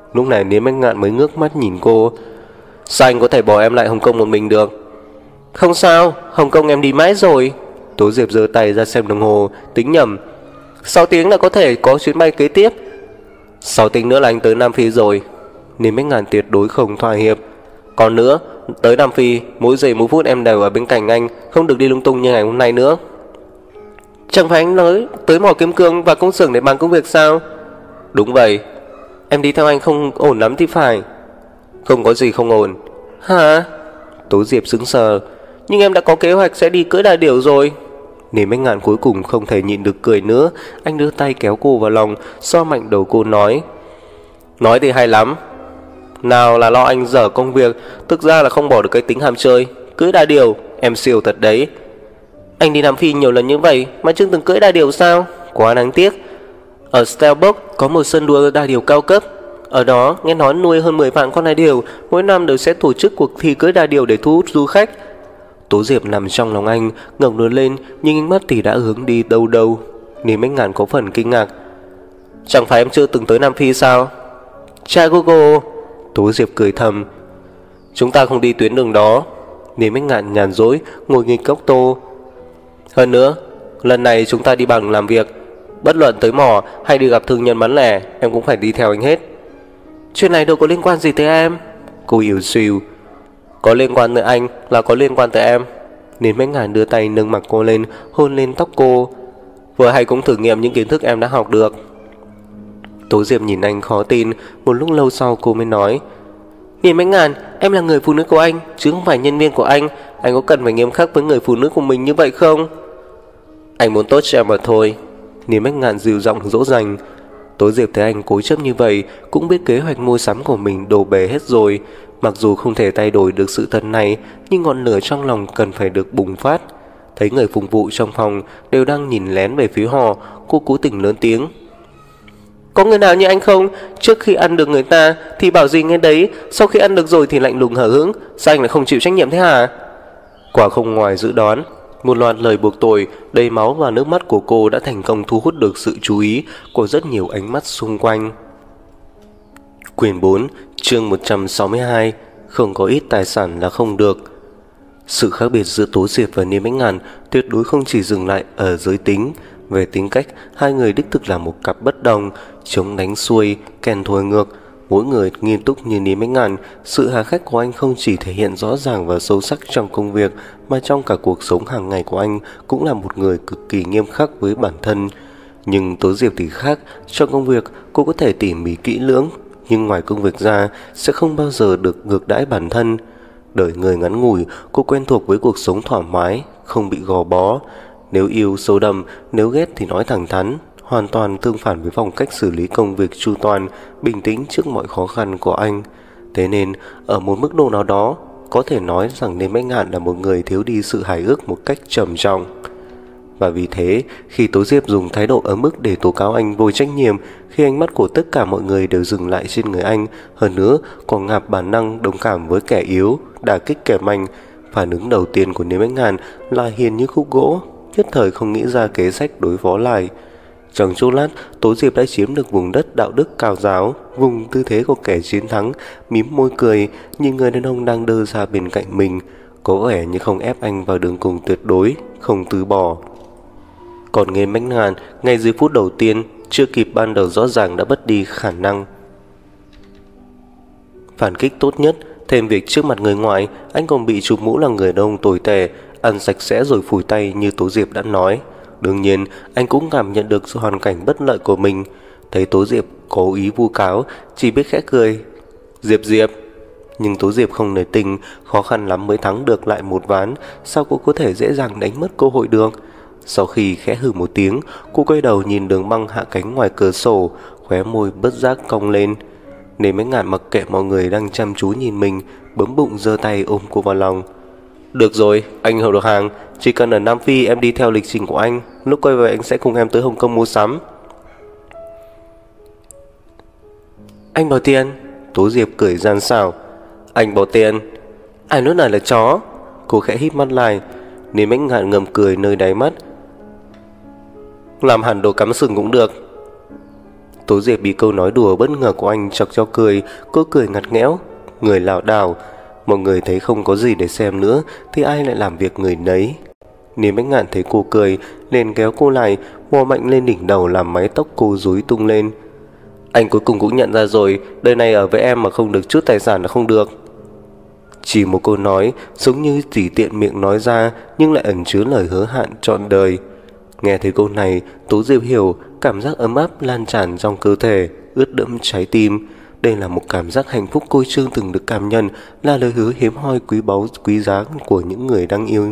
[SPEAKER 1] Lúc này Niêm Bách Ngạn mới ngước mắt nhìn cô. Sao anh có thể bỏ em lại Hồng Kông một mình được? Không sao, Hồng Kông em đi mãi rồi. Tố Diệp giơ tay ra xem đồng hồ, tính nhầm. 6 tiếng là có thể có chuyến bay kế tiếp. 6 tiếng nữa là anh tới Nam Phi rồi. Niêm Bách Ngạn tuyệt đối không thỏa hiệp. Còn nữa, tới Nam Phi, mỗi giây mỗi phút em đều ở bên cạnh anh, không được đi lung tung như ngày hôm nay nữa. Chẳng phải anh nói tới mỏ kim cương và công xưởng để bàn công việc sao? Đúng vậy. Em đi theo anh không ổn lắm thì phải. Không có gì không ổn. Hả? Tố Diệp sững sờ. Nhưng em đã có kế hoạch sẽ đi cưỡi đà điểu rồi. Niêm Bách Ngạn cuối cùng không thể nhịn được cười nữa. Anh đưa tay kéo cô vào lòng, xoa mạnh đầu cô nói. Nói thì hay lắm. Nào là lo anh dở công việc, thực ra là không bỏ được cái tính ham chơi. Cưỡi đà điểu, em siêu thật đấy. Anh đi Nam Phi nhiều lần như vậy mà chưa từng cưỡi đà điểu sao? Quá đáng tiếc. Ở Stellenbosch có một sân đua đà điểu cao cấp. Ở đó nghe nói nuôi hơn 10 vạn con đà điểu, mỗi năm đều sẽ tổ chức cuộc thi cưỡi đà điểu để thu hút du khách. Tố Diệp nằm trong lòng anh, ngẩng đầu lên, nhưng ánh mắt thì đã hướng đi đâu đâu. Niêm Bách Ngạn có phần kinh ngạc. Chẳng phải em chưa từng tới Nam Phi sao? Tra Google. Tố Diệp cười thầm. Chúng ta không đi tuyến đường đó. Niêm Bách Ngạn nhàn rỗi ngồi nghịch cốc tô. Hơn nữa, lần này chúng ta đi bằng làm việc. Bất luận tới mỏ hay đi gặp thương nhân bán lẻ, em cũng phải đi theo anh hết. Chuyện này đâu có liên quan gì tới em. Cô yếu xìu. Có liên quan tới anh là có liên quan tới em. Niêm Bách Ngạn đưa tay nâng mặt cô lên, hôn lên tóc cô. Vừa hay cũng thử nghiệm những kiến thức em đã học được. Tố Diệp nhìn anh khó tin. Một lúc lâu sau cô mới nói. Niêm Bách Ngạn, em là người phụ nữ của anh, chứ không phải nhân viên của anh. Anh có cần phải nghiêm khắc với người phụ nữ của mình như vậy không? Anh muốn tốt cho em mà thôi. Niêm Bách Ngạn dịu giọng dỗ dành. Tố Diệp thấy anh cố chấp như vậy, cũng biết kế hoạch mua sắm của mình đổ bể hết rồi. Mặc dù không thể thay đổi được sự thật này, nhưng ngọn lửa trong lòng cần phải được bùng phát. Thấy người phục vụ trong phòng đều đang nhìn lén về phía họ, cô cố tình lớn tiếng. Có người nào như anh không? Trước khi ăn được người ta thì bảo gì nghe đấy, sau khi ăn được rồi thì lạnh lùng hờ hững. Sao anh lại không chịu trách nhiệm thế hả? Quả không ngoài dự đoán, một loạt lời buộc tội, đầy máu và nước mắt của cô đã thành công thu hút được sự chú ý của rất nhiều ánh mắt xung quanh. Quyển 4, chương 162. Không có ít tài sản là không được. Sự khác biệt giữa Tố Diệp và Niêm Bách Ngạn tuyệt đối không chỉ dừng lại ở giới tính. Về tính cách, hai người đích thực là một cặp bất đồng, chống đánh xuôi, kèn thổi ngược. Mỗi người nghiêm túc như Niêm Bách Ngạn, sự hà khắc của anh không chỉ thể hiện rõ ràng và sâu sắc trong công việc, mà trong cả cuộc sống hàng ngày của anh cũng là một người cực kỳ nghiêm khắc với bản thân. Nhưng Tố Diệp thì khác, trong công việc cô có thể tỉ mỉ kỹ lưỡng, nhưng ngoài công việc ra sẽ không bao giờ được ngược đãi bản thân. Đời người ngắn ngủi, cô quen thuộc với cuộc sống thoải mái, không bị gò bó. Nếu yêu sâu đậm, nếu ghét thì nói thẳng thắn, hoàn toàn tương phản với phong cách xử lý công việc chu toàn, bình tĩnh trước mọi khó khăn của anh. Thế nên, ở một mức độ nào đó, có thể nói rằng Niêm Bách Ngạn là một người thiếu đi sự hài ước một cách trầm trọng. Và vì thế, khi Tố Diệp dùng thái độ ấm ức để tố cáo anh vô trách nhiệm, khi ánh mắt của tất cả mọi người đều dừng lại trên người anh, hơn nữa còn ngạp bản năng đồng cảm với kẻ yếu, đả kích kẻ mạnh, phản ứng đầu tiên của Niêm Bách Ngạn là hiền như khúc gỗ, nhất thời không nghĩ ra kế sách đối phó lại. Trong chốc lát, Tố Diệp đã chiếm được vùng đất đạo đức cao giáo, vùng tư thế của kẻ chiến thắng, mím môi cười, nhìn người đàn ông đang đơ ra bên cạnh mình, có vẻ như không ép anh vào đường cùng tuyệt đối, không từ bỏ. Còn Niêm Bách Ngạn, ngay dưới phút đầu tiên, chưa kịp ban đầu rõ ràng đã mất đi khả năng phản kích tốt nhất. Thêm việc trước mặt người ngoài, anh còn bị chụp mũ là người đàn ông tồi tệ, ăn sạch sẽ rồi phủi tay như Tố Diệp đã nói. Đương nhiên, anh cũng cảm nhận được sự hoàn cảnh bất lợi của mình. Thấy Tố Diệp cố ý vu cáo, chỉ biết khẽ cười. Diệp. Nhưng Tố Diệp không nể tình, khó khăn lắm mới thắng được lại một ván, sao cô có thể dễ dàng đánh mất cơ hội được? Sau khi khẽ hừ một tiếng, cô quay đầu nhìn đường băng hạ cánh ngoài cửa sổ, khóe môi bất giác cong lên. Niêm Bách Ngạn mặc kệ mọi người đang chăm chú nhìn mình, bấm bụng giơ tay ôm cô vào lòng. Được rồi, anh hiểu được hàng. Chỉ cần ở Nam Phi em đi theo lịch trình của anh, lúc quay về anh sẽ cùng em tới Hồng Kông mua sắm. Anh bỏ tiền. Tố Diệp cười gian xảo. Anh bỏ tiền? Ai nói này là chó? Cô khẽ híp mắt lại. Niêm Bách Ngạn ngầm cười nơi đáy mắt. Làm hẳn đồ cắm sừng cũng được. Tố Diệp bị câu nói đùa bất ngờ của anh chọc cho cười. Cô cười ngặt nghẽo, người lảo đảo. Mọi người thấy không có gì để xem nữa thì ai lại làm việc người nấy. Niềm Bách Ngạn thấy cô cười liền kéo cô lại, mò mạnh lên đỉnh đầu làm mái tóc cô rối tung lên. Anh cuối cùng cũng nhận ra rồi, đời này ở với em mà không được chút tài sản là không được. Chỉ một câu nói giống như tùy tiện miệng nói ra nhưng lại ẩn chứa lời hứa hạn trọn đời. Nghe thấy câu này, Tố Diệp hiểu cảm giác ấm áp lan tràn trong cơ thể, ướt đẫm trái tim. Đây là một cảm giác hạnh phúc cô chưa từng được cảm nhận, là lời hứa hiếm hoi quý báu quý giá của những người đang yêu.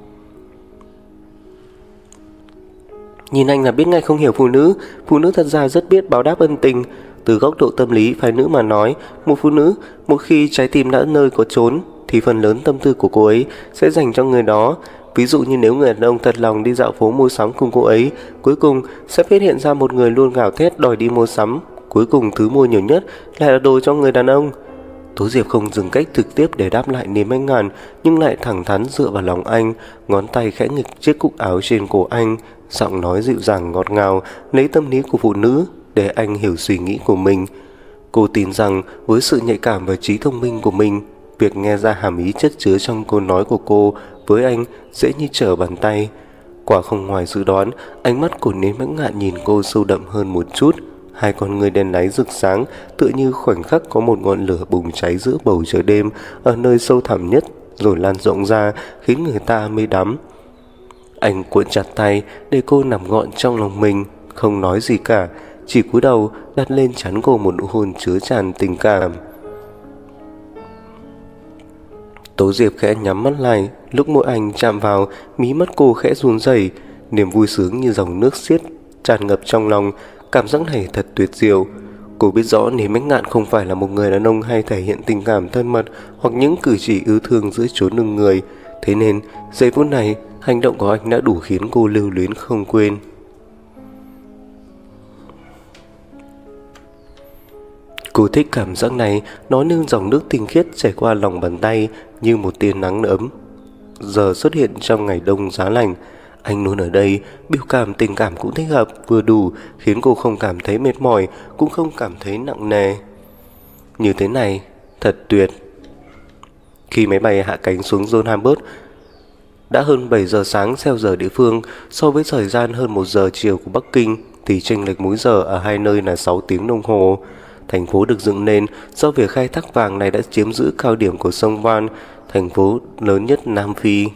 [SPEAKER 1] Nhìn anh là biết ngay không hiểu phụ nữ thật ra rất biết báo đáp ân tình. Từ góc độ tâm lý phái nữ mà nói, một phụ nữ một khi trái tim đã nơi có chốn thì phần lớn tâm tư của cô ấy sẽ dành cho người đó. Ví dụ như nếu người đàn ông thật lòng đi dạo phố mua sắm cùng cô ấy, cuối cùng sẽ phát hiện ra một người luôn gào thét đòi đi mua sắm, cuối cùng thứ mua nhiều nhất lại là đồ cho người đàn ông. Tố Diệp không dùng cách trực tiếp để đáp lại Niềm Bách Ngạn, nhưng lại thẳng thắn dựa vào lòng anh, ngón tay khẽ nghịch chiếc cúc áo trên cổ anh, giọng nói dịu dàng ngọt ngào, lấy tâm lý của phụ nữ để anh hiểu suy nghĩ của mình. Cô tin rằng với sự nhạy cảm và trí thông minh của mình, việc nghe ra hàm ý chất chứa trong câu nói của cô với anh dễ như trở bàn tay. Quả không ngoài dự đoán, ánh mắt của Niềm Bách Ngạn nhìn cô sâu đậm hơn một chút. Hai con người đen láy rực sáng, tựa như khoảnh khắc có một ngọn lửa bùng cháy giữa bầu trời đêm ở nơi sâu thẳm nhất, rồi lan rộng ra khiến người ta mê đắm. Anh cuộn chặt tay để cô nằm gọn trong lòng mình, không nói gì cả, chỉ cúi đầu đặt lên trán cô một nụ hôn chứa tràn tình cảm. Tố Diệp khẽ nhắm mắt lại, lúc môi anh chạm vào, mí mắt cô khẽ run rẩy, niềm vui sướng như dòng nước xiết tràn ngập trong lòng. Cảm giác này thật tuyệt diệu. Cô biết rõ Niềm Bách Ngạn không phải là một người đàn ông hay thể hiện tình cảm thân mật hoặc những cử chỉ yêu thương giữa chốn lưng người. Thế nên giây phút này hành động của anh đã đủ khiến cô lưu luyến không quên. Cô thích cảm giác này, nó như dòng nước tinh khiết chảy qua lòng bàn tay, như một tia nắng ấm giờ xuất hiện trong ngày đông giá lạnh. Anh luôn ở đây, biểu cảm tình cảm cũng thích hợp, vừa đủ, khiến cô không cảm thấy mệt mỏi, cũng không cảm thấy nặng nề. Như thế này, thật tuyệt. Khi máy bay hạ cánh xuống Johannesburg, đã hơn 7 giờ sáng theo giờ địa phương, so với thời gian hơn 1 giờ chiều của Bắc Kinh, thì chênh lệch múi giờ ở hai nơi là 6 tiếng đồng hồ. Thành phố được dựng nên do việc khai thác vàng này đã chiếm giữ cao điểm của sông Van, thành phố lớn nhất Nam Phi.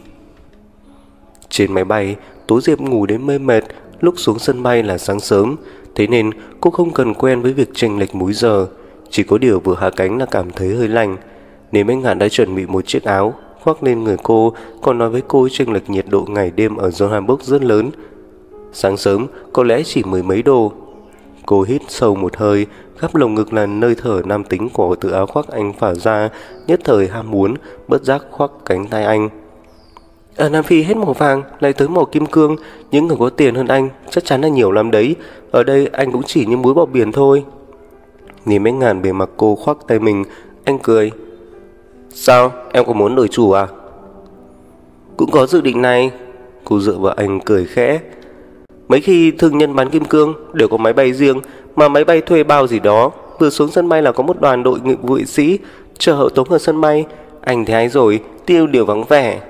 [SPEAKER 1] Trên máy bay, Tố Diệp ngủ đến mê mệt, lúc xuống sân bay là sáng sớm, thế nên cô không cần quen với việc chênh lệch múi giờ. Chỉ có điều vừa hạ cánh là cảm thấy hơi lạnh. Niềm Bách Ngạn đã chuẩn bị một chiếc áo khoác lên người cô, còn nói với cô chênh lệch nhiệt độ ngày đêm ở Johannesburg rất lớn. Sáng sớm có lẽ chỉ mười mấy độ. Cô hít sâu một hơi, khắp lồng ngực là nơi thở nam tính của từ áo khoác anh phả ra, nhất thời ham muốn, bất giác khoác cánh tay anh. Ở Nam Phi hết màu vàng lại tới màu kim cương, những người có tiền hơn anh chắc chắn là nhiều lắm đấy. Ở đây anh cũng chỉ như muối bỏ biển thôi. Niềm Bách Ngạn bề mặt cô khoác tay mình, anh cười. Sao, em có muốn đổi chủ à? Cũng có dự định này. Cô dựa vào anh cười khẽ. Mấy khi thương nhân bán kim cương đều có máy bay riêng, mà máy bay thuê bao gì đó, vừa xuống sân bay là có một đoàn đội nghiệp vụ sĩ chờ hậu tống ở sân bay. Anh thấy ai rồi, tiêu điều vắng vẻ.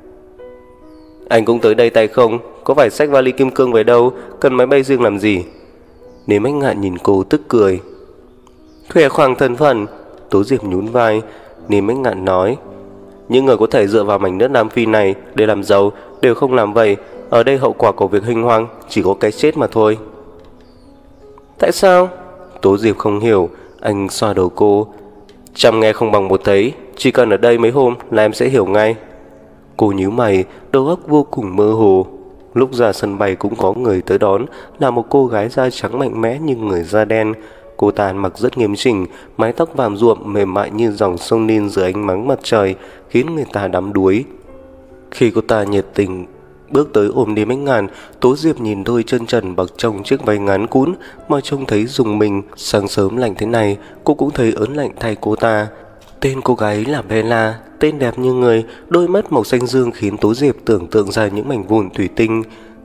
[SPEAKER 1] Anh cũng tới đây tay không, có phải xách vali kim cương về đâu, cần máy bay riêng làm gì? Niềm Bách Ngạn nhìn cô tức cười. Khoe khoang thân phận. Tố Diệp nhún vai. Niềm Bách Ngạn nói, những người có thể dựa vào mảnh đất Nam Phi này để làm giàu đều không làm vậy. Ở đây hậu quả của việc huênh hoang chỉ có cái chết mà thôi. Tại sao? Tố Diệp không hiểu. Anh xoa đầu cô. Trăm nghe không bằng một thấy, chỉ cần ở đây mấy hôm là em sẽ hiểu ngay. Cô nhíu mày, đầu óc vô cùng mơ hồ. Lúc ra sân bay cũng có người tới đón, là một cô gái da trắng mạnh mẽ như người da đen. Cô ta ăn mặc rất nghiêm chỉnh, mái tóc vàm ruộm mềm mại như dòng sông Nin dưới ánh nắng mặt trời, khiến người ta đắm đuối. Khi cô ta nhiệt tình bước tới ôm Niềm Bách Ngạn, Tố Diệp nhìn đôi chân trần bậc trong chiếc váy ngắn cũn mà trông thấy rùng mình. Sáng sớm lạnh thế này, cô cũng thấy ớn lạnh thay cô ta. Tên cô gái là Bella, tên đẹp như người, đôi mắt màu xanh dương khiến Tố Diệp tưởng tượng ra những mảnh vụn thủy tinh.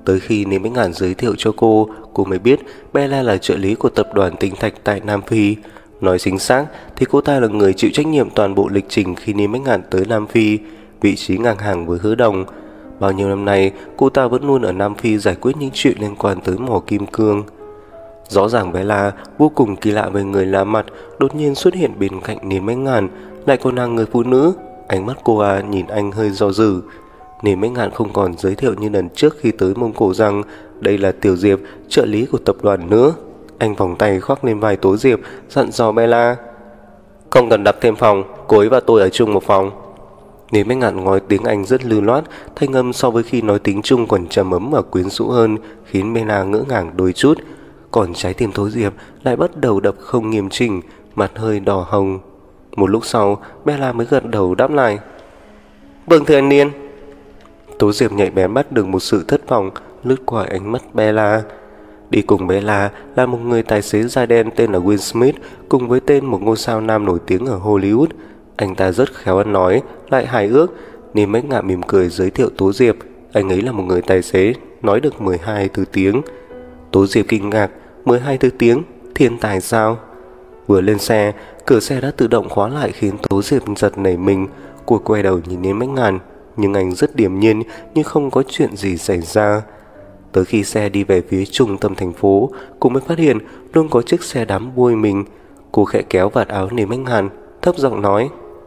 [SPEAKER 1] Tới khi Lý Bách Ngạn giới thiệu cho cô mới biết Bella là trợ lý của tập đoàn Tinh Thạch tại Nam Phi. Nói chính xác thì cô ta là người chịu trách nhiệm toàn bộ lịch trình khi Lý Bách Ngạn tới Nam Phi, vị trí ngang hàng với Hứa Đồng. Bao nhiêu năm nay, cô ta vẫn luôn ở Nam Phi giải quyết những chuyện liên quan tới mỏ kim cương. Rõ ràng Bella vô cùng kỳ lạ về người lạ mặt đột nhiên xuất hiện bên cạnh Lý Bách Ngạn, lại còn là người phụ nữ. Ánh mắt cô nhìn anh hơi do dự. Lý Bách Ngạn không còn giới thiệu như lần trước khi tới Mông Cổ rằng đây là Tiểu Diệp, trợ lý của tập đoàn nữa. Anh vòng tay khoác lên vai Tố Diệp, dặn dò Bella: không cần đặt thêm phòng, cô ấy và tôi ở chung một phòng. Lý Bách Ngạn nói tiếng Anh rất lưu loát, thanh âm so với khi nói tiếng Trung còn trầm ấm và quyến rũ hơn, khiến Bella ngỡ ngàng đôi chút. Còn trái tim Tố Diệp lại bắt đầu đập không nghiêm chỉnh, mặt hơi đỏ hồng. Một lúc sau, Bella mới gật đầu đáp lại: vâng thưa anh Niên. Tố Diệp nhạy bén bắt được một sự thất vọng lướt qua ánh mắt Bella. Đi cùng Bella là một người tài xế da đen tên là Will Smith, cùng với tên một ngôi sao nam nổi tiếng ở Hollywood. Anh ta rất khéo ăn nói, lại hài ước, nên Bách Ngạn mỉm cười giới thiệu Tố Diệp. Anh ấy là một người tài xế, nói được 12 thứ tiếng. Tố Diệp kinh ngạc: 12 thứ tiếng? Thiên tài sao? Vừa lên xe, cửa xe đã tự động khóa lại khiến Tố Diệp giật nảy mình. Cô quay đầu nhìn đến Bách Ngạn, nhưng anh rất điềm nhiên như không có chuyện gì xảy ra. Tới khi xe đi về phía trung tâm thành phố, cô mới phát hiện luôn có chiếc xe đám bôi mình. Cô khẽ kéo vạt áo Lý Bách Ngạn, thấp giọng nói: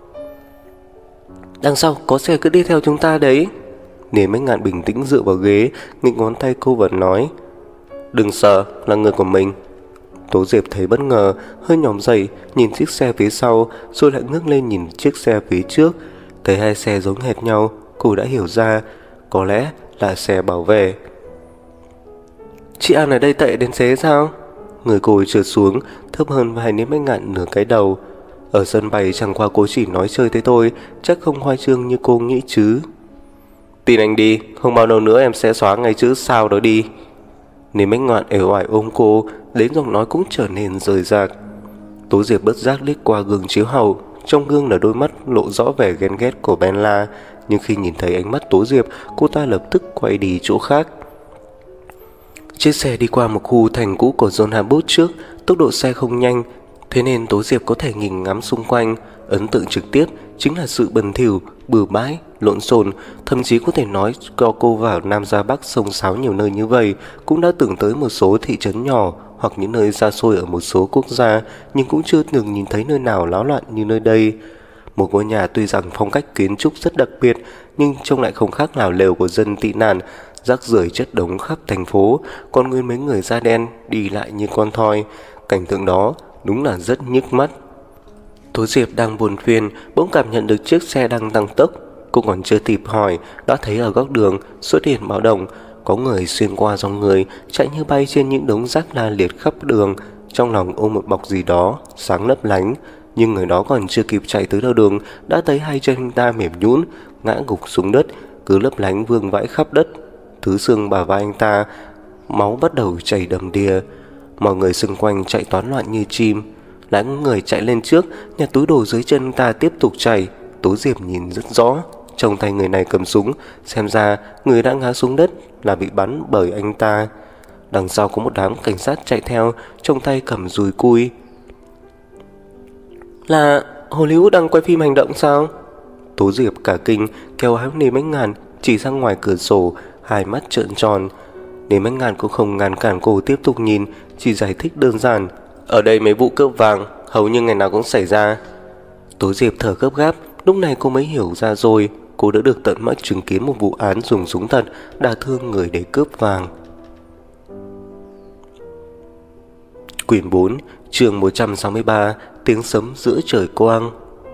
[SPEAKER 1] đằng sau có xe cứ đi theo chúng ta đấy. Lý Bách Ngạn bình tĩnh dựa vào ghế, nghịch ngón tay cô và nói: đừng sợ, là người của mình. Tố Diệp thấy bất ngờ, hơi nhòm dậy nhìn chiếc xe phía sau, rồi lại ngước lên nhìn chiếc xe phía trước. Thấy hai xe giống hệt nhau, cô đã hiểu ra có lẽ là xe bảo vệ. Chị An ở đây tệ đến thế sao? Người cô trượt xuống, thấp hơn vai Lý Bách Ngạn nửa cái đầu. Ở sân bay chẳng qua cô chỉ nói chơi thế thôi, chắc không khoa trương như cô nghĩ chứ. Tin anh đi, không bao lâu nữa em sẽ xóa ngay chữ sao đó đi. Lý Bách Ngạn ẻo oải ôm cô, đến giọng nói cũng trở nên rời rạc. Tố Diệp bất giác liếc qua gương chiếu hậu, trong gương là đôi mắt lộ rõ vẻ ghen ghét của Bella, nhưng khi nhìn thấy ánh mắt Tố Diệp, cô ta lập tức quay đi chỗ khác. Chiếc xe đi qua một khu thành cũ của John Habot trước, tốc độ xe không nhanh, thế nên Tố Diệp có thể nhìn ngắm xung quanh. Ấn tượng trực tiếp chính là sự bẩn thỉu, bừa bãi, lộn xộn, thậm chí có thể nói cho cô vào Nam ra Bắc sông sáo nhiều nơi như vậy, cũng đã tưởng tới một số thị trấn nhỏ hoặc những nơi xa xôi ở một số quốc gia, nhưng cũng chưa từng nhìn thấy nơi nào náo loạn như nơi đây. Một ngôi nhà tuy rằng phong cách kiến trúc rất đặc biệt, nhưng trông lại không khác nào lều của dân tị nạn, rác rưởi chất đống khắp thành phố, còn nguyên mấy người da đen đi lại như con thoi. Cảnh tượng đó đúng là rất nhức mắt. Tố Diệp đang buồn phiền, bỗng cảm nhận được chiếc xe đang tăng tốc. Cô còn chưa kịp hỏi, đã thấy ở góc đường xuất hiện báo động, có người xuyên qua dòng người, chạy như bay trên những đống rác la liệt khắp đường, trong lòng ôm một bọc gì đó sáng lấp lánh. Nhưng người đó còn chưa kịp chạy tới đầu đường, đã thấy hai chân anh ta mềm nhũn, ngã gục xuống đất, cứ lấp lánh vương vãi khắp đất. Thứ xương bả vai anh ta, máu bắt đầu chảy đầm đìa. Mọi người xung quanh chạy toán loạn như chim. Lại có người chạy lên trước, nhặt túi đồ dưới chân anh ta tiếp tục chạy. Tố Diệp nhìn rất rõ, trong tay người này cầm súng, xem ra người đã ngã xuống đất là bị bắn bởi anh ta. Đằng sau có một đám cảnh sát chạy theo, trong tay cầm dùi cui. Là Hollywood đang quay phim hành động sao? Tố Diệp cả kinh, kéo áo Lý Bách Ngạn chỉ ra ngoài cửa sổ, hai mắt trợn tròn. Lý Bách Ngạn cũng không ngăn cản cô tiếp tục nhìn, chỉ giải thích đơn giản: ở đây mấy vụ cướp vàng hầu như ngày nào cũng xảy ra. Tố Diệp thở gấp gáp, lúc này cô mới hiểu ra rồi. Cô đã được tận mắt chứng kiến một vụ án dùng súng thật đả thương người để cướp vàng. Quyển 4, chương 163, tiếng sấm giữa trời quang.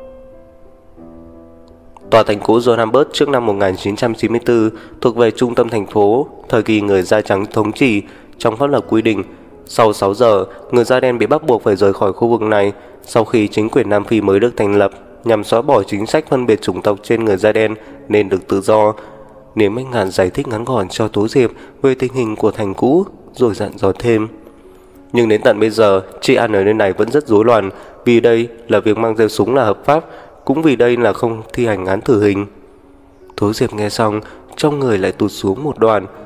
[SPEAKER 1] Tòa thành cũ Johannesburg trước năm 1994 thuộc về trung tâm thành phố, thời kỳ người da trắng thống trị. Trong pháp luật quy định, sau 6 giờ, người da đen bị bắt buộc phải rời khỏi khu vực này. Sau khi chính quyền Nam Phi mới được thành lập nhằm xóa bỏ chính sách phân biệt chủng tộc trên người da đen nên được tự do. Nếu Bách Ngạn giải thích ngắn gọn cho Tố Diệp về tình hình của thành cũ, rồi dặn dò thêm: nhưng đến tận bây giờ, trị an ở nơi này vẫn rất rối loạn, vì đây là việc mang theo súng là hợp pháp, cũng vì đây là không thi hành án tử hình. Tố Diệp nghe xong, trong người lại tụt xuống một đoạn.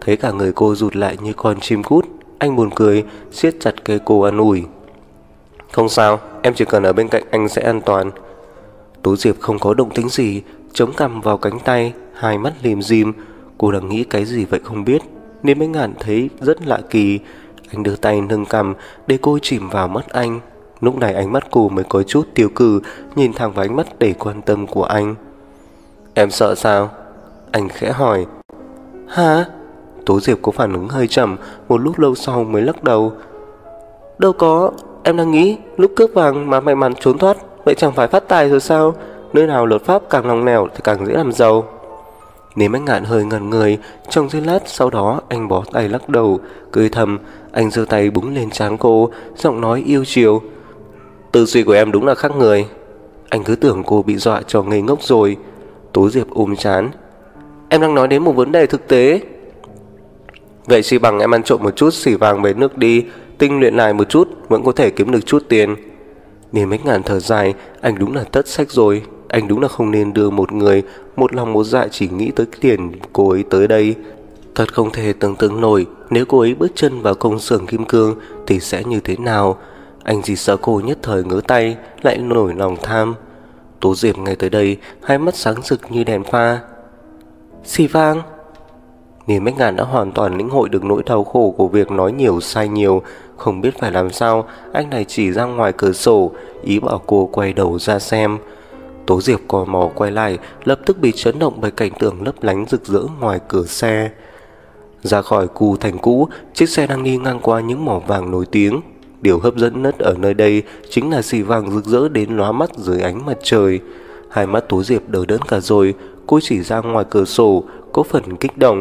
[SPEAKER 1] Thấy cả người cô rụt lại như con chim cút, anh buồn cười, siết chặt cây cô an ủi. Không sao, em chỉ cần ở bên cạnh anh sẽ an toàn. Tố Diệp không có động tĩnh gì, chống cằm vào cánh tay, hai mắt lim dim. Cô đang nghĩ cái gì vậy không biết, nên Bách Ngạn thấy rất lạ kỳ. Anh đưa tay nâng cằm để cô chìm vào mắt anh. Lúc này ánh mắt cô mới có chút tiêu cự, nhìn thẳng vào ánh mắt đầy quan tâm của anh. Em sợ sao? Anh khẽ hỏi. Hả? Tố Diệp có phản ứng hơi chậm, một lúc lâu sau mới lắc đầu. Đâu có, em đang nghĩ lúc cướp vàng mà may mắn trốn thoát, vậy chẳng phải phát tài rồi sao? Nơi nào luật pháp càng lòng lẻo thì càng dễ làm giàu. Nếu Bách Ngạn hơi ngẩn người trong giây lát, sau đó anh bó tay lắc đầu, cười thầm. Anh giơ tay búng lên trán cô, giọng nói yêu chiều. Tư duy của em đúng là khác người. Anh cứ tưởng cô bị dọa cho ngây ngốc rồi. Tố Diệp ôm trán. Em đang nói đến một vấn đề thực tế. Vậy chỉ bằng em ăn trộm một chút xỉ vàng về nước đi, tinh luyện lại một chút vẫn có thể kiếm được chút tiền. Nên Bách Ngạn thở dài. Anh đúng là thất sách rồi. Anh đúng là không nên đưa một người một lòng một dạ chỉ nghĩ tới tiền cô ấy tới đây. Thật không thể tưởng tượng nổi nếu cô ấy bước chân vào công xưởng kim cương thì sẽ như thế nào. Anh chỉ sợ cô nhất thời ngứa tay lại nổi lòng tham. Tố Diệp ngay tới đây, hai mắt sáng rực như đèn pha. Xì vang. Nên Bách Ngạn đã hoàn toàn lĩnh hội được nỗi đau khổ của việc nói nhiều sai nhiều. Không biết phải làm sao, anh này chỉ ra ngoài cửa sổ, ý bảo cô quay đầu ra xem. Tố Diệp cò mò quay lại, lập tức bị chấn động bởi cảnh tượng lấp lánh rực rỡ ngoài cửa xe. Ra khỏi khu thành cũ, chiếc xe đang đi ngang qua những mỏ vàng nổi tiếng. Điều hấp dẫn nhất ở nơi đây chính là xì vàng rực rỡ đến lóa mắt dưới ánh mặt trời. Hai mắt Tố Diệp đờ đẫn cả rồi, cô chỉ ra ngoài cửa sổ, có phần kích động.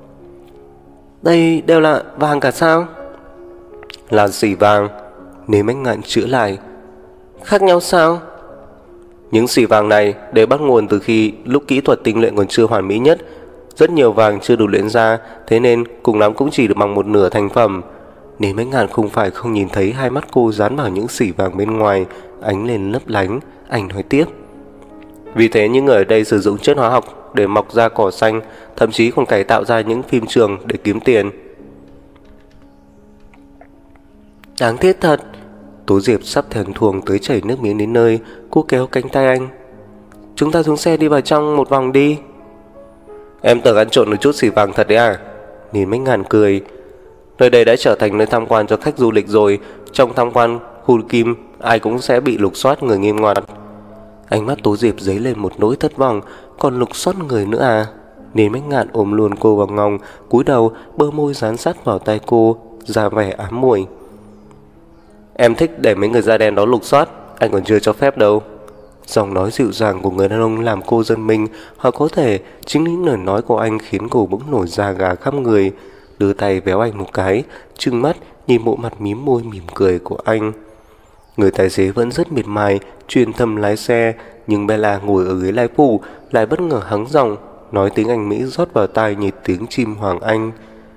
[SPEAKER 1] Đây đều là vàng cả sao? Là xì vàng. Nếu Bách Ngạn chữa lại. Khác nhau sao? Những xì vàng này đều bắt nguồn từ khi lúc kỹ thuật tinh luyện còn chưa hoàn mỹ nhất. Rất nhiều vàng chưa đủ luyện ra, thế nên cùng lắm cũng chỉ được bằng một nửa thành phẩm. Nên Bách Ngạn không phải không nhìn thấy hai mắt cô dán vào những xỉ vàng bên ngoài, ánh lên lấp lánh. Anh nói tiếp. Vì thế những người ở đây sử dụng chất hóa học để mọc ra cỏ xanh, thậm chí còn cải tạo ra những phim trường để kiếm tiền. Đáng tiếc thật. Tố Diệp sắp thèm thuồng tới chảy nước miếng đến nơi. Cô kéo cánh tay anh. Chúng ta xuống xe đi vào trong một vòng đi. Em tưởng ăn trộn được chút xỉ vàng thật đấy à? Nhìn Bách Ngạn cười. Nơi đây đã trở thành nơi tham quan cho khách du lịch rồi. Trong tham quan khu kim, ai cũng sẽ bị lục soát người nghiêm ngặt. Ánh mắt Tố Diệp dấy lên một nỗi thất vọng. Còn lục soát người nữa à? Nên Bách Ngạn ôm luôn cô vào ngòng, cúi đầu, bờ môi dán sát vào tay cô, ra vẻ ám muội. Em thích để mấy người da đen đó lục soát, anh còn chưa cho phép đâu. Giọng nói dịu dàng của người đàn ông làm cô giật mình. Hoặc có thể chính những lời nói của anh khiến cô bỗng nổi da gà khắp người. Đưa tay véo anh một cái, trừng mắt nhìn bộ mặt mím môi mỉm cười của anh. Người tài xế vẫn rất miệt mài chuyên tâm lái xe, nhưng Bella ngồi ở ghế lái phụ lại bất ngờ hắng giọng, nói tiếng Anh Mỹ rót vào tai như tiếng chim hoàng anh.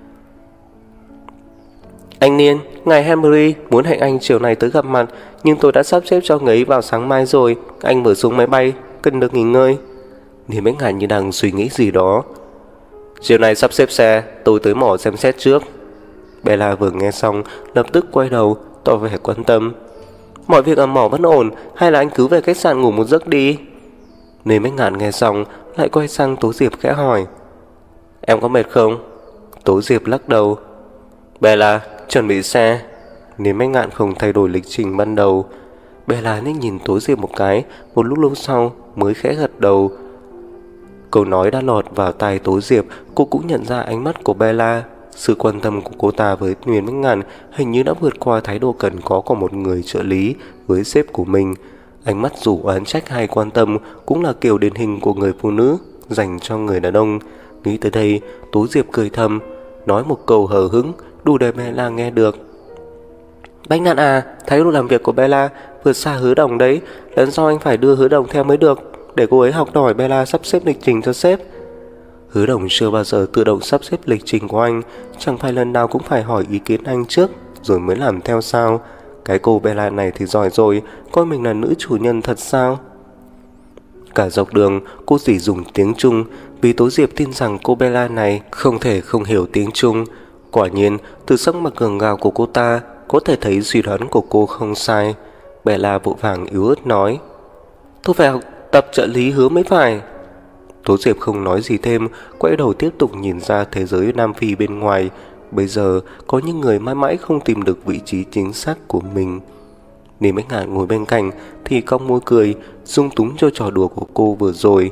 [SPEAKER 1] Anh Niên, ngài Henry muốn hẹn anh chiều nay tới gặp mặt, nhưng tôi đã sắp xếp cho người ấy vào sáng mai rồi. Anh vừa xuống máy bay, cần được nghỉ ngơi. Niên Bách Ngạn như đang suy nghĩ gì đó. Chiều nay sắp xếp xe, tôi tới mỏ xem xét trước. Bella vừa nghe xong lập tức quay đầu, tỏ vẻ quan tâm. Mọi việc ở mỏ vẫn ổn, hay là anh cứ về khách sạn ngủ một giấc đi? Nên Bách Ngạn nghe xong lại quay sang Tố Diệp khẽ hỏi. Em có mệt không? Tố Diệp lắc đầu. Bella, chuẩn bị xe. Nên Bách Ngạn không thay đổi lịch trình ban đầu. Bella nên nhìn Tố Diệp một cái, một lúc lâu sau mới khẽ gật đầu. Câu nói đã lọt vào tai Tố Diệp. Cô cũng nhận ra ánh mắt của Bella. Sự quan tâm của cô ta với Huyền Bách Ngạn hình như đã vượt qua thái độ cần có của một người trợ lý với sếp của mình. Ánh mắt dù oán trách hay quan tâm cũng là kiểu điển hình của người phụ nữ dành cho người đàn ông. Nghĩ tới đây, Tố Diệp cười thầm, nói một câu hờ hững đủ để Bella nghe được. Bách Ngạn à, thái độ làm việc của Bella vượt xa Hứa Đồng đấy. Lần sau anh phải đưa Hứa Đồng theo mới được, để cô ấy học hỏi Bella sắp xếp lịch trình cho sếp. Hứa Đồng chưa bao giờ tự động sắp xếp lịch trình của anh, chẳng phải lần nào cũng phải hỏi ý kiến anh trước rồi mới làm theo sao? Cái cô Bella này thì giỏi rồi, coi mình là nữ chủ nhân thật sao? Cả dọc đường cô chỉ dùng tiếng Trung, vì Tố Diệp tin rằng cô Bella này không thể không hiểu tiếng Trung. Quả nhiên, từ sắc mặt gượng gạo của cô ta có thể thấy suy đoán của cô không sai. Bella vội vàng yếu ớt nói: "Tôi phải học tập trợ lý Hứa mới phải." Tố Diệp không nói gì thêm, quay đầu tiếp tục nhìn ra thế giới Nam Phi bên ngoài. Bây giờ có những người mãi mãi không tìm được vị trí chính xác của mình. Nếu Bách Ngạn ngồi bên cạnh thì cong môi cười, dung túng cho trò đùa của cô vừa rồi.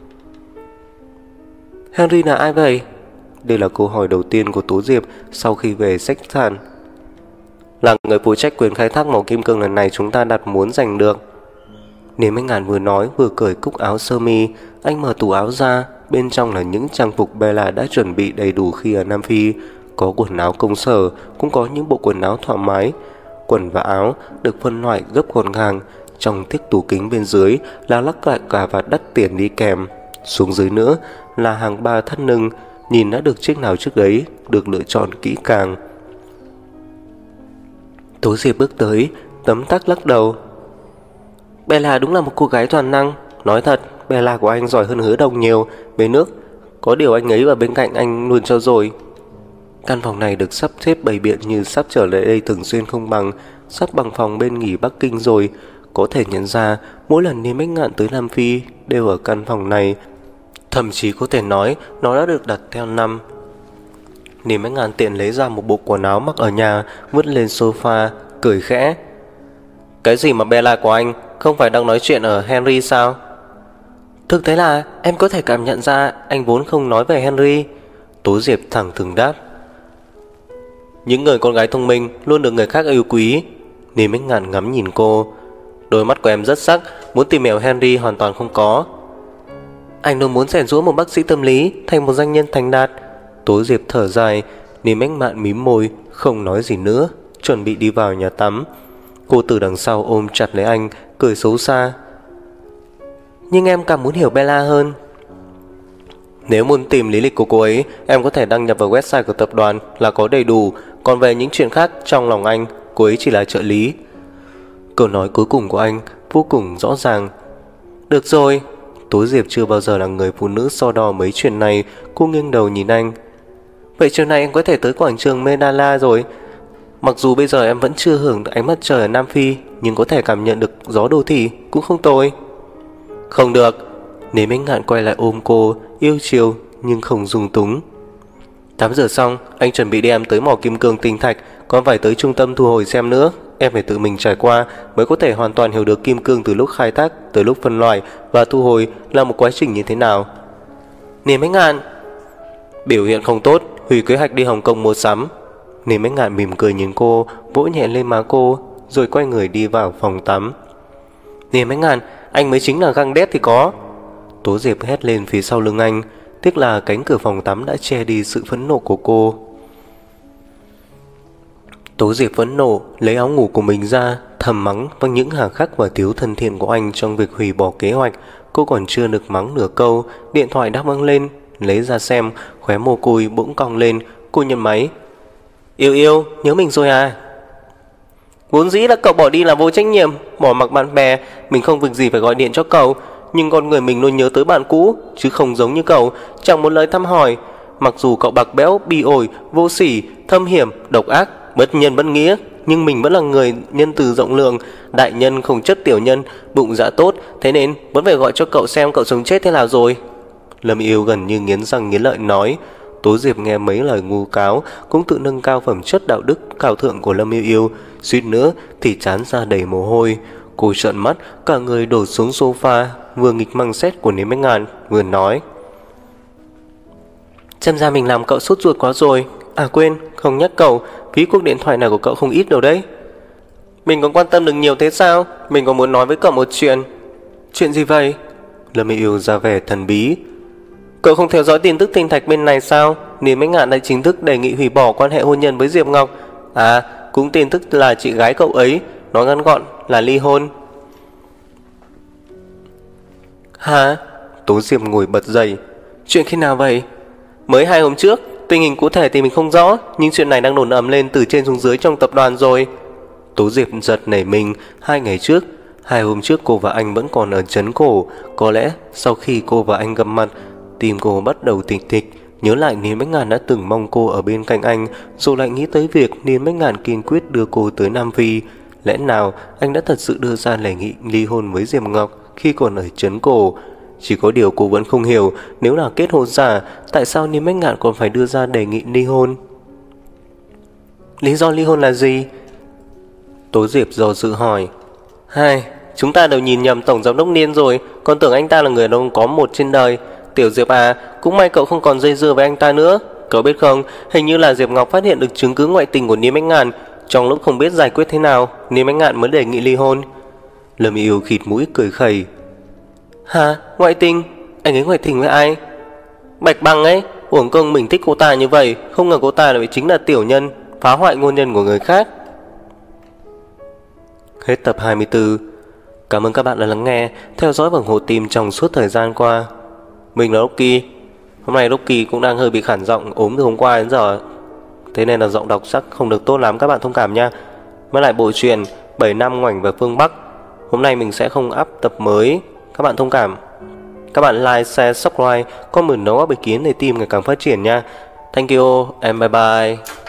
[SPEAKER 1] "Henry là ai vậy?" Đây là câu hỏi đầu tiên của Tố Diệp sau khi về khách sạn. "Là người phụ trách quyền khai thác mỏ kim cương lần này chúng ta đặt muốn giành được." Nếu Bách Ngạn vừa nói vừa cởi cúc áo sơ mi. Anh mở tủ áo ra, bên trong là những trang phục Bella đã chuẩn bị đầy đủ khi ở Nam Phi. Có quần áo công sở, cũng có những bộ quần áo thoải mái. Quần và áo được phân loại gấp gọn gàng. Trong chiếc tủ kính bên dưới là lắc lại cà vạt đắt tiền đi kèm. Xuống dưới nữa là hàng ba thắt lưng, nhìn đã được chiếc nào trước đấy, được lựa chọn kỹ càng. Tố Diệp bước tới, tấm tắc lắc đầu. "Bella đúng là một cô gái toàn năng. Nói thật, Bella của anh giỏi hơn Hứa Đồng nhiều. Về nước, có điều anh ấy ở bên cạnh anh luôn cho rồi." Căn phòng này được sắp xếp bày biện như sắp trở lại đây thường xuyên không bằng, sắp bằng phòng bên nghỉ Bắc Kinh rồi. Có thể nhận ra mỗi lần Niêm Bách Ngạn tới Nam Phi đều ở căn phòng này. Thậm chí có thể nói nó đã được đặt theo năm. Niêm Bách Ngạn tiện lấy ra một bộ quần áo mặc ở nhà, vứt lên sofa, cười khẽ. "Cái gì mà Bella của anh, không phải đang nói chuyện ở Henry sao?" "Thực tế là em có thể cảm nhận ra anh vốn không nói về Henry." Tố Diệp thẳng thừng đáp. "Những người con gái thông minh luôn được người khác yêu quý." Niêm Bách Ngạn ngắm nhìn cô. "Đôi mắt của em rất sắc, muốn tìm hiểu Henry hoàn toàn không có." "Anh luôn muốn rèn giũa một bác sĩ tâm lý thành một doanh nhân thành đạt." Tố Diệp thở dài. Niêm Bách Ngạn mím môi, không nói gì nữa, chuẩn bị đi vào nhà tắm. Cô từ đằng sau ôm chặt lấy anh, cười xấu xa. "Nhưng em càng muốn hiểu Bella hơn." "Nếu muốn tìm lý lịch của cô ấy, em có thể đăng nhập vào website của tập đoàn là có đầy đủ. Còn về những chuyện khác trong lòng anh, cô ấy chỉ là trợ lý." Câu nói cuối cùng của anh vô cùng rõ ràng. "Được rồi." Tố Diệp chưa bao giờ là người phụ nữ so đo mấy chuyện này. Cô nghiêng đầu nhìn anh. "Vậy chiều nay em có thể tới quảng trường Medala rồi. Mặc dù bây giờ em vẫn chưa hưởng được ánh mặt trời ở Nam Phi, nhưng có thể cảm nhận được gió đô thị cũng không tồi." "Không được." Nếu Bách Ngạn quay lại ôm cô, yêu chiều nhưng không dung túng. 8 giờ xong, anh chuẩn bị đi em tới mỏ kim cương tinh thạch, còn phải tới trung tâm thu hồi xem nữa. Em phải tự mình trải qua mới có thể hoàn toàn hiểu được kim cương từ lúc khai thác tới lúc phân loại và thu hồi là một quá trình như thế nào. Niềm Bách Ngạn. Biểu hiện không tốt, hủy kế hoạch đi Hồng Kông mua sắm. Niềm Bách Ngạn mỉm cười nhìn cô, vỗ nhẹ lên má cô, rồi quay người đi vào phòng tắm. Niềm Bách Ngạn, anh mới chính là găng đét thì có. Tố Diệp hét lên phía sau lưng anh. Tiếc là cánh cửa phòng tắm đã che đi sự phẫn nộ của cô. Tố Diệp phẫn nộ lấy áo ngủ của mình ra, thầm mắng với những hà khắc và thiếu thân thiện của anh trong việc hủy bỏ kế hoạch. Cô còn chưa được mắng nửa câu, điện thoại đã vang lên. Lấy ra xem, khóe mồ côi bỗng cong lên. Cô nhận máy. Yêu yêu, nhớ mình rồi à? Vốn dĩ là cậu bỏ đi là vô trách nhiệm, bỏ mặc bạn bè, mình không việc gì phải gọi điện cho cậu. Nhưng con người mình luôn nhớ tới bạn cũ, chứ không giống như cậu, chẳng một lời thăm hỏi. Mặc dù cậu bạc bẽo, bi ổi, vô sỉ, thâm hiểm, độc ác, bất nhân bất nghĩa, nhưng mình vẫn là người nhân từ rộng lượng, đại nhân không chất tiểu nhân, bụng dạ tốt, thế nên vẫn phải gọi cho cậu xem cậu sống chết thế nào rồi. Lâm Yêu gần như nghiến răng nghiến lợi nói. Tố Diệp nghe mấy lời ngu cáo cũng tự nâng cao phẩm chất đạo đức cao thượng của Lâm Yêu, suýt nữa thì trán ra đầy mồ hôi. Cô trợn mắt, cả người đổ xuống sofa, vừa nghịch măng xét của Niêm Bách Ngạn, vừa nói. Xem ra mình làm cậu sốt ruột quá rồi. À quên, không nhắc cậu, phí cuộc điện thoại này của cậu không ít đâu đấy. Mình còn quan tâm được nhiều thế sao? Mình còn muốn nói với cậu một chuyện. Chuyện gì vậy? Lâm Yêu ra vẻ thần bí. Cậu không theo dõi tin tức tinh thạch bên này sao? Niêm Bách Ngạn đã chính thức đề nghị hủy bỏ quan hệ hôn nhân với Diệp Ngọc. À, cũng tin tức là chị gái cậu ấy, nói ngắn gọn là ly hôn. Hả? Tố Diệp ngồi bật dậy. Chuyện khi nào vậy? Mới 2 hôm trước. Tình hình cụ thể thì mình không rõ, nhưng chuyện này đang đồn ầm lên từ trên xuống dưới trong tập đoàn rồi. Tố Diệp giật nảy mình. 2 ngày trước 2 hôm trước cô và anh vẫn còn ở trấn cổ. Có lẽ sau khi cô và anh gặp mặt, tim cô bắt đầu thịch thịch, nhớ lại Niên Bách Ngạn đã từng mong cô ở bên cạnh anh, rồi lại nghĩ tới việc Niên Bách Ngạn kiên quyết đưa cô tới Nam Phi. Lẽ nào anh đã thật sự đưa ra đề nghị ly hôn với Diệp Ngọc khi còn ở trấn cổ? Chỉ có điều cô vẫn không hiểu, nếu là kết hôn giả, tại sao Niên Bách Ngạn còn phải đưa ra đề nghị ly hôn? Lý do ly hôn là gì? Tố Diệp do dự hỏi. Chúng ta đều nhìn nhầm tổng giám đốc Niên rồi, còn tưởng anh ta là người đàn ông có một trên đời. Tiểu Diệp à, cũng may cậu không còn dây dưa với anh ta nữa. Cậu biết không, hình như là Diệp Ngọc phát hiện được chứng cứ ngoại tình của Niên Bách Ngạn. Trong lúc không biết giải quyết thế nào, Niên Bách Ngạn mới đề nghị ly hôn. Lâm Yêu khịt mũi cười khẩy. Hả? Ngoại tình? Anh ấy ngoại tình với ai? Bạch Băng ấy. Uổng công mình thích cô ta như vậy, không ngờ cô ta lại chính là tiểu nhân, phá hoại hôn nhân của người khác. Hết tập 24. Cảm ơn các bạn đã lắng nghe, theo dõi và ủng hộ team trong suốt thời gian qua. Mình là Rocky. Hôm nay Rocky cũng đang hơi bị khản giọng, ốm từ hôm qua đến giờ, thế nên là giọng đọc chắc không được tốt lắm, các bạn thông cảm nha. Mới lại bộ truyện 7 năm ngoảnh về phương Bắc, hôm nay mình sẽ không up tập mới, các bạn thông cảm. Các bạn like, share, subscribe, comment đóng góp ý kiến để team ngày càng phát triển nha. Thank you and bye bye.